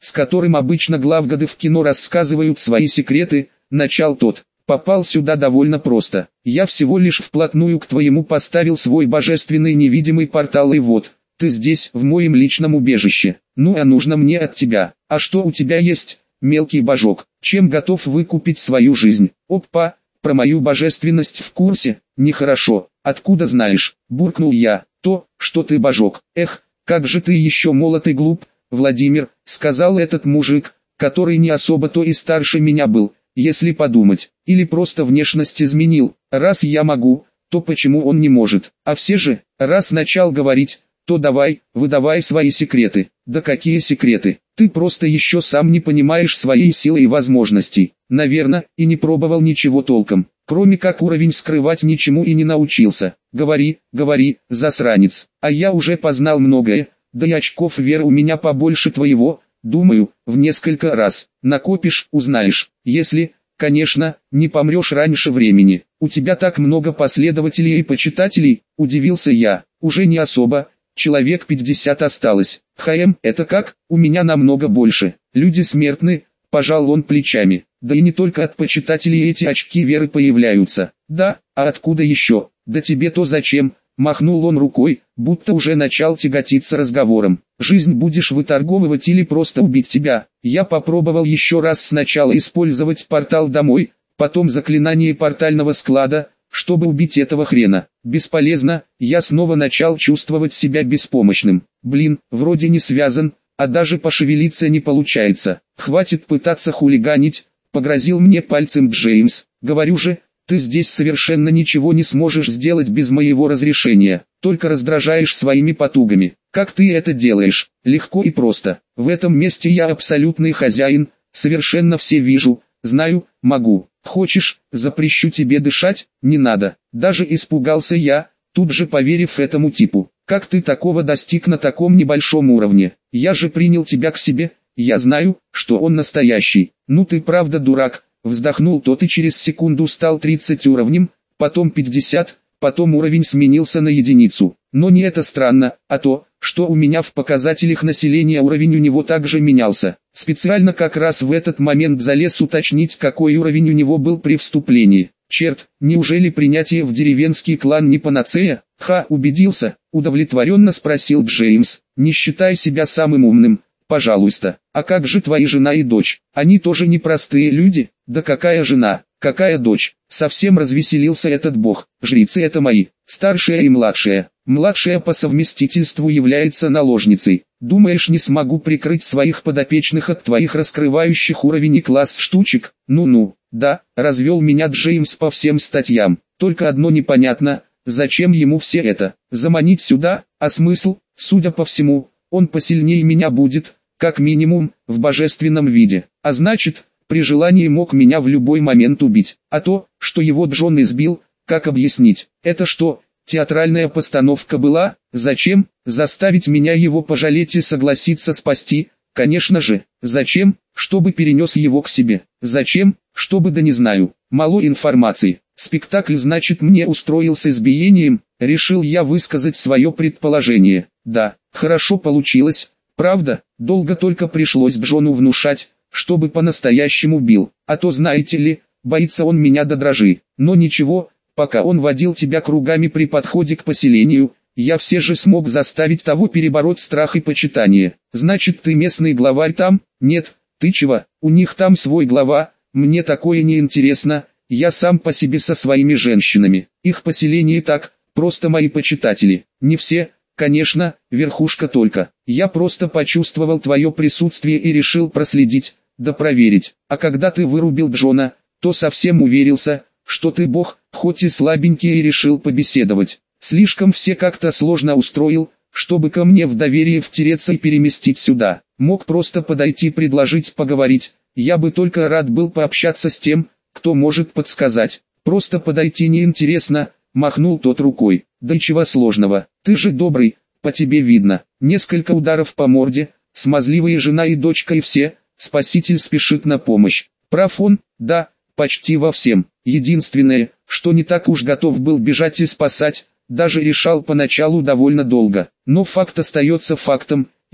с которым обычно главгады в кино рассказывают свои секреты, начал тот. Попал сюда довольно просто. Я всего лишь вплотную к твоему поставил свой божественный невидимый портал, и вот, ты здесь, в моем личном убежище. Ну а нужно мне от тебя. А что у тебя есть, мелкий божок? Чем готов выкупить свою жизнь? Опа, про мою божественность в курсе? Нехорошо. Откуда знаешь? Буркнул я. То, что ты божок. Эх, как же ты еще молод и глуп, Владимир, сказал этот мужик, который не особо-то и старше меня был, если подумать, или просто внешность изменил. Раз я могу, то почему он не может? А все же, раз начал говорить, то давай, выдавай свои секреты. Да какие секреты? Ты просто еще сам не понимаешь своей силы и возможностей. Наверное, и не пробовал ничего толком, кроме как уровень скрывать ничему и не научился. Говори, говори, засранец. А я уже познал многое, да и очков веры у меня побольше твоего. Думаю, в несколько раз. Накопишь, узнаешь. Если, конечно, не помрешь раньше времени. У тебя так много последователей и почитателей, удивился я. Уже не особо, человек 50 осталось. Это как? У меня намного больше. Люди смертны, пожал он плечами. Да и не только от почитателей эти очки веры появляются. Да, а откуда еще? Да тебе-то зачем? Махнул он рукой, будто уже начал тяготиться разговором. Жизнь будешь выторговывать или просто убить тебя? Я попробовал еще раз сначала использовать портал домой, потом заклинание портального склада, чтобы убить этого хрена. Бесполезно, я снова начал чувствовать себя беспомощным. Блин, вроде не связан, а даже пошевелиться не получается. Хватит пытаться хулиганить, погрозил мне пальцем Джеймс. Говорю же, ты здесь совершенно ничего не сможешь сделать без моего разрешения, только раздражаешь своими потугами. Как ты это делаешь? Легко и просто. В этом месте я абсолютный хозяин, совершенно все вижу, знаю, могу. Хочешь, запрещу тебе дышать? Не надо. Даже испугался я, тут же поверив этому типу. Как ты такого достиг на таком небольшом уровне? Я же принял тебя к себе, я знаю, что он настоящий. Ну ты правда дурак. Вздохнул тот и через секунду стал 30 уровнем, потом 50, потом уровень сменился на единицу. Но не это странно, а то, что у меня в показателях населения уровень у него также менялся. Специально как раз в этот момент залез уточнить, какой уровень у него был при вступлении. Черт, неужели принятие в деревенский клан не панацея? Убедился, удовлетворенно спросил Джеймс. Не считай себя самым умным. Пожалуйста, а как же твои жена и дочь? Они тоже непростые люди? Да какая жена, какая дочь? Совсем развеселился этот бог. Жрицы это мои, старшая и младшая. Младшая по совместительству является наложницей. Думаешь, не смогу прикрыть своих подопечных от твоих раскрывающих уровень и класс штучек? Ну-ну, да, развел меня Джеймс по всем статьям. Только одно непонятно, зачем ему все это? Заманить сюда, а смысл, судя по всему, он посильнее меня будет, как минимум, в божественном виде. А значит, при желании мог меня в любой момент убить. А то, что его Джон избил, как объяснить? Это что, театральная постановка была? Зачем? Заставить меня его пожалеть и согласиться спасти? Конечно же. Зачем? Чтобы перенес его к себе. Зачем? Чтобы да не знаю. Мало информации. Спектакль значит мне устроил с избиением, решил я высказать свое предположение. Да, хорошо получилось, правда, долго только пришлось Джону внушать, чтобы по-настоящему бил, а то знаете ли, боится он меня до дрожи. Но ничего, пока он водил тебя кругами при подходе к поселению, я все же смог заставить того перебороть страх и почитание. Значит, ты местный главарь там? Нет, ты чего, у них там свой глава, мне такое не интересно. Я сам по себе со своими женщинами. Их поселение так, просто мои почитатели. Не все, конечно, верхушка только. Я просто почувствовал твое присутствие и решил проследить, да проверить. А когда ты вырубил Джона, то совсем уверился, что ты бог, хоть и слабенький, и решил побеседовать. Слишком все как-то сложно устроил, чтобы ко мне в доверие втереться и переместить сюда. Мог просто подойти, предложить поговорить. Я бы только рад был пообщаться с тем, кто может подсказать. Просто подойти неинтересно, махнул тот рукой. Да и чего сложного, ты же добрый, по тебе видно. Несколько ударов по морде, смазливая жена и дочка и все, спаситель спешит на помощь. Прав он, да, почти во всем. Единственное, что не так уж готов был бежать и спасать, даже решал поначалу довольно долго. Но факт остается фактом,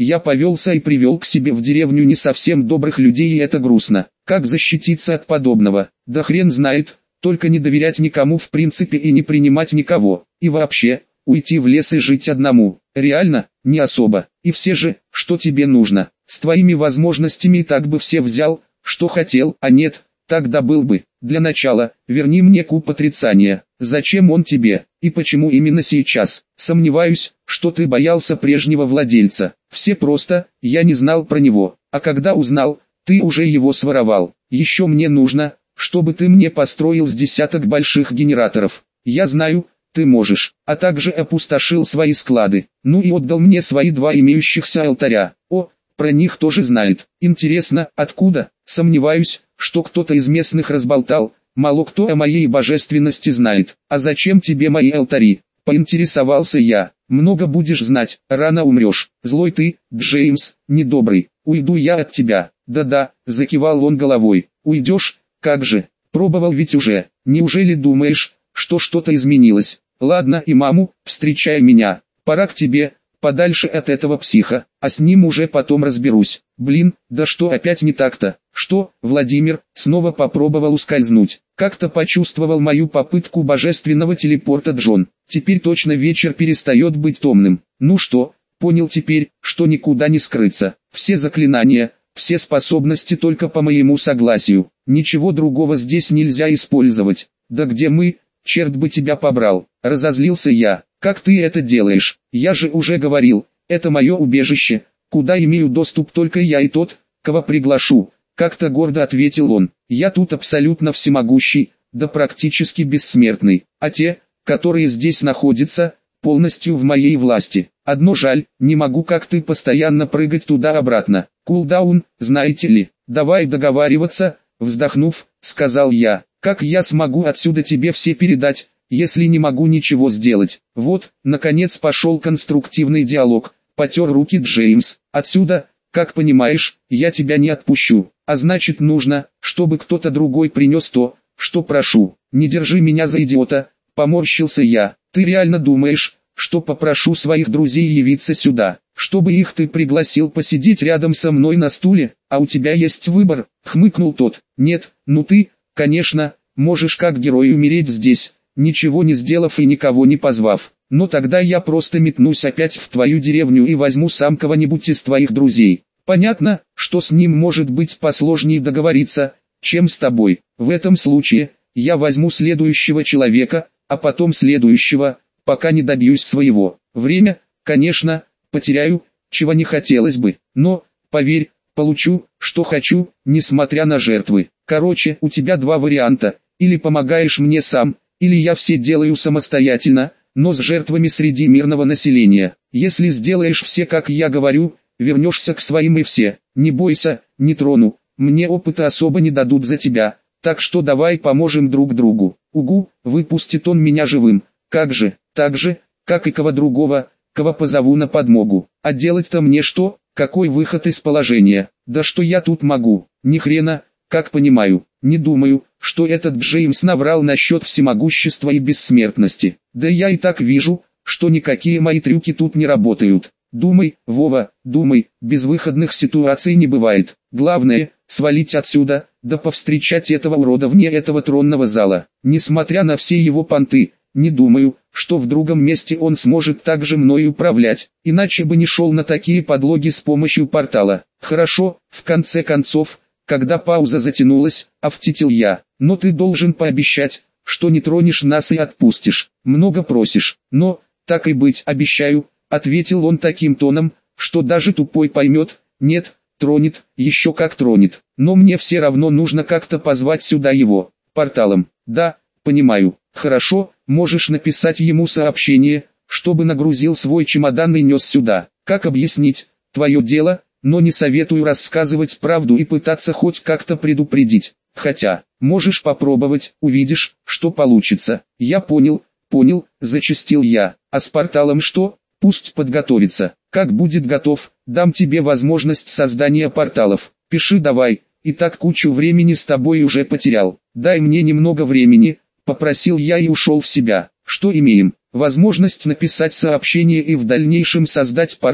Я повелся и привел к себе в деревню не совсем добрых людей, и это грустно. Как защититься от подобного? Да хрен знает, только не доверять никому в принципе и не принимать никого. И вообще, уйти в лес и жить одному, реально, не особо. И все же, что тебе нужно? С твоими возможностями и так бы все взял, что хотел, а нет, тогда был бы. Для начала, верни мне куб отрицания. Зачем он тебе? И почему именно сейчас? Сомневаюсь, что ты боялся прежнего владельца. Все просто, я не знал про него. А когда узнал, ты уже его своровал. Еще мне нужно, чтобы ты мне построил с десяток больших генераторов. Я знаю, ты можешь. А также опустошил свои склады. Ну и отдал мне свои 2 имеющихся алтаря. О, про них тоже знает. Интересно, откуда? Сомневаюсь, что кто-то из местных разболтал. Мало кто о моей божественности знает. А зачем тебе мои алтари? Поинтересовался я. Много будешь знать, рано умрешь. Злой ты, Джеймс, недобрый. Уйду я от тебя. Да-да, закивал он головой. Уйдешь? Как же? Пробовал ведь уже. Неужели думаешь, что что-то изменилось? Ладно, и маму, встречай меня. Пора к тебе, подальше от этого психа, а с ним уже потом разберусь. Блин, да что опять не так-то? Что, Владимир, снова попробовал ускользнуть? Как-то почувствовал мою попытку божественного телепорта Джон. Теперь точно вечер перестает быть томным. Ну что, понял теперь, что никуда не скрыться. Все заклинания, все способности только по моему согласию. Ничего другого здесь нельзя использовать. Да где мы, черт бы тебя побрал, разозлился я. Как ты это делаешь? Я же уже говорил, это мое убежище, куда имею доступ только я и тот, кого приглашу. Как-то гордо ответил он. Я тут абсолютно всемогущий, да практически бессмертный. А те, которые здесь находятся, полностью в моей власти. Одно жаль, не могу как ты постоянно прыгать туда-обратно. Кулдаун, знаете ли. Давай договариваться, вздохнув, сказал я. Как я смогу отсюда тебе все передать, если не могу ничего сделать? Вот, наконец пошел конструктивный диалог. Потер руки Джеймс. Отсюда, как понимаешь, я тебя не отпущу. А значит нужно, чтобы кто-то другой принес то, что прошу. Не держи меня за идиота, поморщился я. Ты реально думаешь, что попрошу своих друзей явиться сюда, чтобы их ты пригласил посидеть рядом со мной на стуле, а у тебя есть выбор? Хмыкнул тот. Нет, ну ты, конечно, можешь как герой умереть здесь, ничего не сделав и никого не позвав. Но тогда я просто метнусь опять в твою деревню и возьму сам кого-нибудь из твоих друзей. Понятно, что с ним может быть посложнее договориться, чем с тобой. В этом случае, я возьму следующего человека, а потом следующего, пока не добьюсь своего. Время, конечно, потеряю, чего не хотелось бы, но, поверь, получу, что хочу, несмотря на жертвы. Короче, у тебя 2 варианта, или помогаешь мне сам, или я все делаю самостоятельно, но с жертвами среди мирного населения. Если сделаешь все как я говорю, вернешься к своим и все. Не бойся, не трону, мне опыта особо не дадут за тебя, так что давай поможем друг другу. Угу, выпустит он меня живым. Как же, так же, как и кого другого, кого позову на подмогу. А делать-то мне что? Какой выход из положения? Да что я тут могу? Ни хрена, как понимаю. Не думаю, что этот Джеймс наврал насчет всемогущества и бессмертности. Да я и так вижу, что никакие мои трюки тут не работают. Думай, Вова, думай, безвыходных ситуаций не бывает. Главное, свалить отсюда, да повстречать этого урода вне этого тронного зала. Несмотря на все его понты, не думаю, что в другом месте он сможет так же мной управлять, иначе бы не шел на такие подлоги с помощью портала. Хорошо, в конце концов, когда пауза затянулась, втитил я. Но ты должен пообещать, что не тронешь нас и отпустишь. Много просишь. Но, так и быть, обещаю, ответил он таким тоном, что даже тупой поймет. Нет, тронет, еще как тронет. Но мне все равно нужно как-то позвать сюда его. Порталом. Да, понимаю. Хорошо, можешь написать ему сообщение, чтобы нагрузил свой чемодан и нес сюда. Как объяснить? Твое дело, но не советую рассказывать правду и пытаться хоть как-то предупредить. Хотя, можешь попробовать, увидишь, что получится. Я понял, зачастил я. А с порталом что? Пусть подготовится. Как будет готов, дам тебе возможность создания порталов. Пиши давай, и так кучу времени с тобой уже потерял. Дай мне немного времени, попросил я и ушел в себя. Что имеем? Возможность написать сообщение и в дальнейшем создать портал.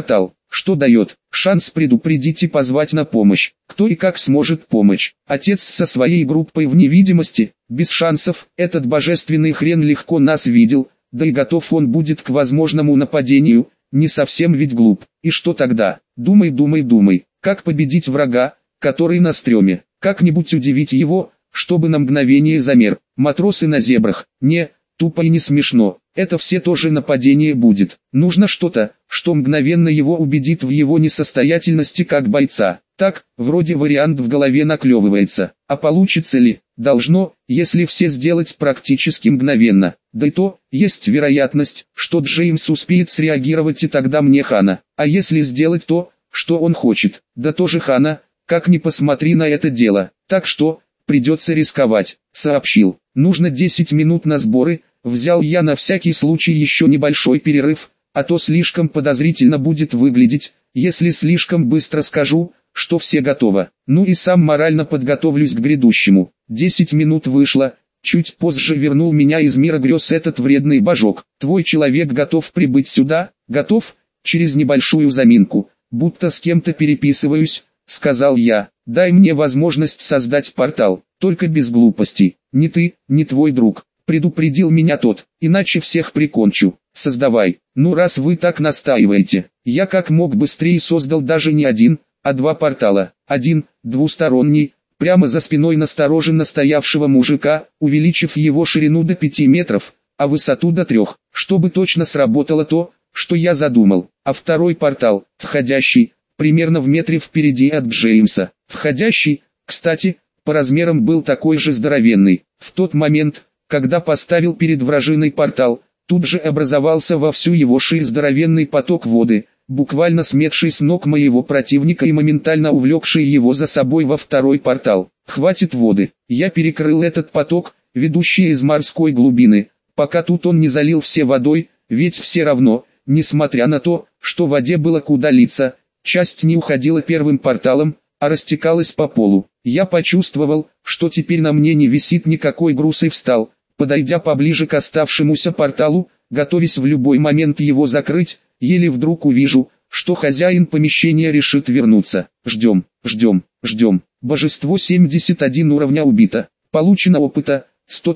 Что дает? Шанс предупредить и позвать на помощь. Кто и как сможет помочь? Отец со своей группой в невидимости, без шансов. Этот божественный хрен легко нас видел, да и готов он будет к возможному нападению. Не совсем ведь глуп. И что тогда? Думай, думай, думай. Как победить врага, который на стреме? Как-нибудь удивить его, чтобы на мгновение замер. Матросы на зебрах. Не, тупо и не смешно. Это все тоже нападение будет. Нужно что-то, что мгновенно его убедит в его несостоятельности как бойца. Так, вроде вариант в голове наклевывается. А получится ли? Должно, если все сделать практически мгновенно. Да и то, есть вероятность, что Джеймс успеет среагировать, и тогда мне хана. А если сделать то, что он хочет, да тоже хана, как ни посмотри на это дело. Так что, придется рисковать, сообщил. Нужно 10 минут на сборы. Взял я на всякий случай еще небольшой перерыв, а то слишком подозрительно будет выглядеть, если слишком быстро скажу, что все готово. Ну и сам морально подготовлюсь к грядущему. 10 минут вышло, чуть позже вернул меня из мира грез этот вредный божок. Твой человек готов прибыть сюда? Готов? Через небольшую заминку, будто с кем-то переписываюсь, сказал я. Дай мне возможность создать портал, только без глупостей. Не ты, не твой друг. Предупредил меня тот, иначе всех прикончу. Создавай. Ну раз вы так настаиваете. Я как мог быстрее создал даже не один, а два портала. Один, двусторонний, прямо за спиной настороженно стоявшего мужика, увеличив его ширину до 5 метров, а высоту до 3, чтобы точно сработало то, что я задумал. А второй портал, входящий, примерно в метре впереди от Джеймса. Входящий, кстати, по размерам был такой же здоровенный. В тот момент, когда поставил перед вражиной портал, тут же образовался во всю его ширь здоровенный поток воды, буквально сметший с ног моего противника и моментально увлекший его за собой во второй портал. Хватит воды. Я перекрыл этот поток, ведущий из морской глубины, пока тут он не залил все водой, ведь все равно, несмотря на то, что в воде было куда литься, часть не уходила первым порталом, а растекалась по полу. Я почувствовал, что теперь на мне не висит никакой груз, и встал, подойдя поближе к оставшемуся порталу, готовясь в любой момент его закрыть, еле вдруг увижу, что хозяин помещения решит вернуться. Ждем, ждем, ждем. Божество 71 уровня убито. Получено опыта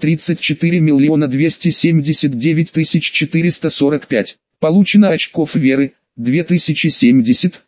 134 279 445. Получено очков веры 2070.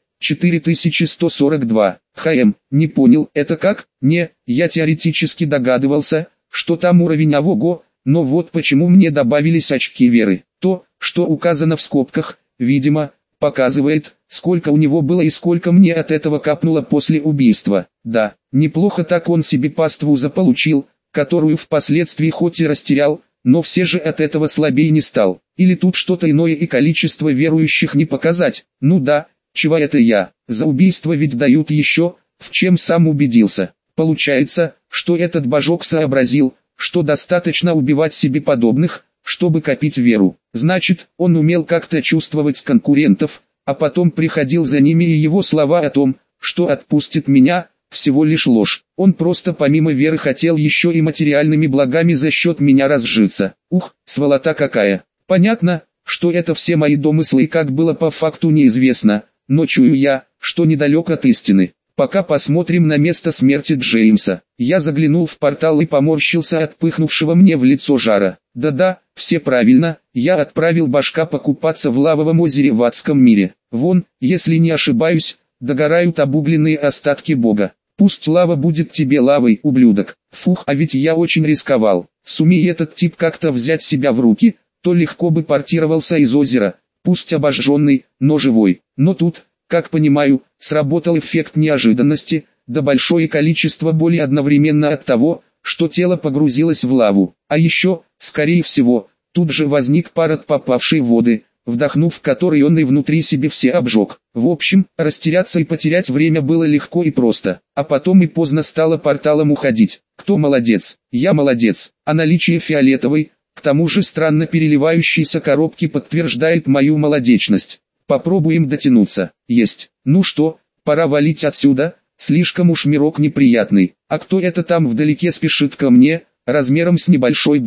4142. Не понял, это как? Не, я теоретически догадывался, что там уровень ого-го, но вот почему мне добавились очки веры. То, что указано в скобках, видимо, показывает, сколько у него было и сколько мне от этого капнуло после убийства. Да, неплохо так он себе паству заполучил, которую впоследствии хоть и растерял, но все же от этого слабее не стал. Или тут что-то иное и количество верующих не показать. Ну да. Чего это я? За убийство ведь дают еще, в чем сам убедился. Получается, что этот божок сообразил, что достаточно убивать себе подобных, чтобы копить веру. Значит, он умел как-то чувствовать конкурентов, а потом приходил за ними, и его слова о том, что отпустит меня, всего лишь ложь. Он просто помимо веры хотел еще и материальными благами за счет меня разжиться. Ух, сволота какая. Понятно, что это все мои домыслы, и как было по факту неизвестно. Но чую я, что недалек от истины. Пока посмотрим на место смерти Джеймса. Я заглянул в портал и поморщился от пыхнувшего мне в лицо жара. Да-да, все правильно, я отправил башка покупаться в лавовом озере в адском мире. Вон, если не ошибаюсь, догорают обугленные остатки бога. Пусть лава будет тебе лавой, ублюдок. Фух, а ведь я очень рисковал. Сумей этот тип как-то взять себя в руки, то легко бы портировался из озера. Пусть обожженный, но живой. Но тут, как понимаю, сработал эффект неожиданности, да большое количество боли одновременно от того, что тело погрузилось в лаву. А еще, скорее всего, тут же возник пар от попавшей воды, вдохнув который он и внутри себе все обжег. В общем, растеряться и потерять время было легко и просто. А потом и поздно стало порталом уходить. Кто молодец? Я молодец. А наличие фиолетовой, к тому же странно переливающейся коробки, подтверждает мою молодечность. Попробуем дотянуться. Есть. Ну что, пора валить отсюда, слишком уж мирок неприятный. А кто это там вдалеке спешит ко мне, размером с небольшой дом?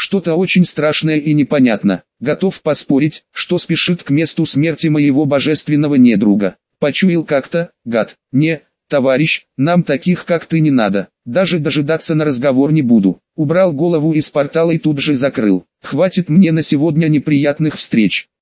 Что-то очень страшное и непонятно. Готов поспорить, что спешит к месту смерти моего божественного недруга. Почуял как-то, гад. Не, товарищ, нам таких как ты не надо. Даже дожидаться на разговор не буду. Убрал голову из портала и тут же закрыл. Хватит мне на сегодня неприятных встреч.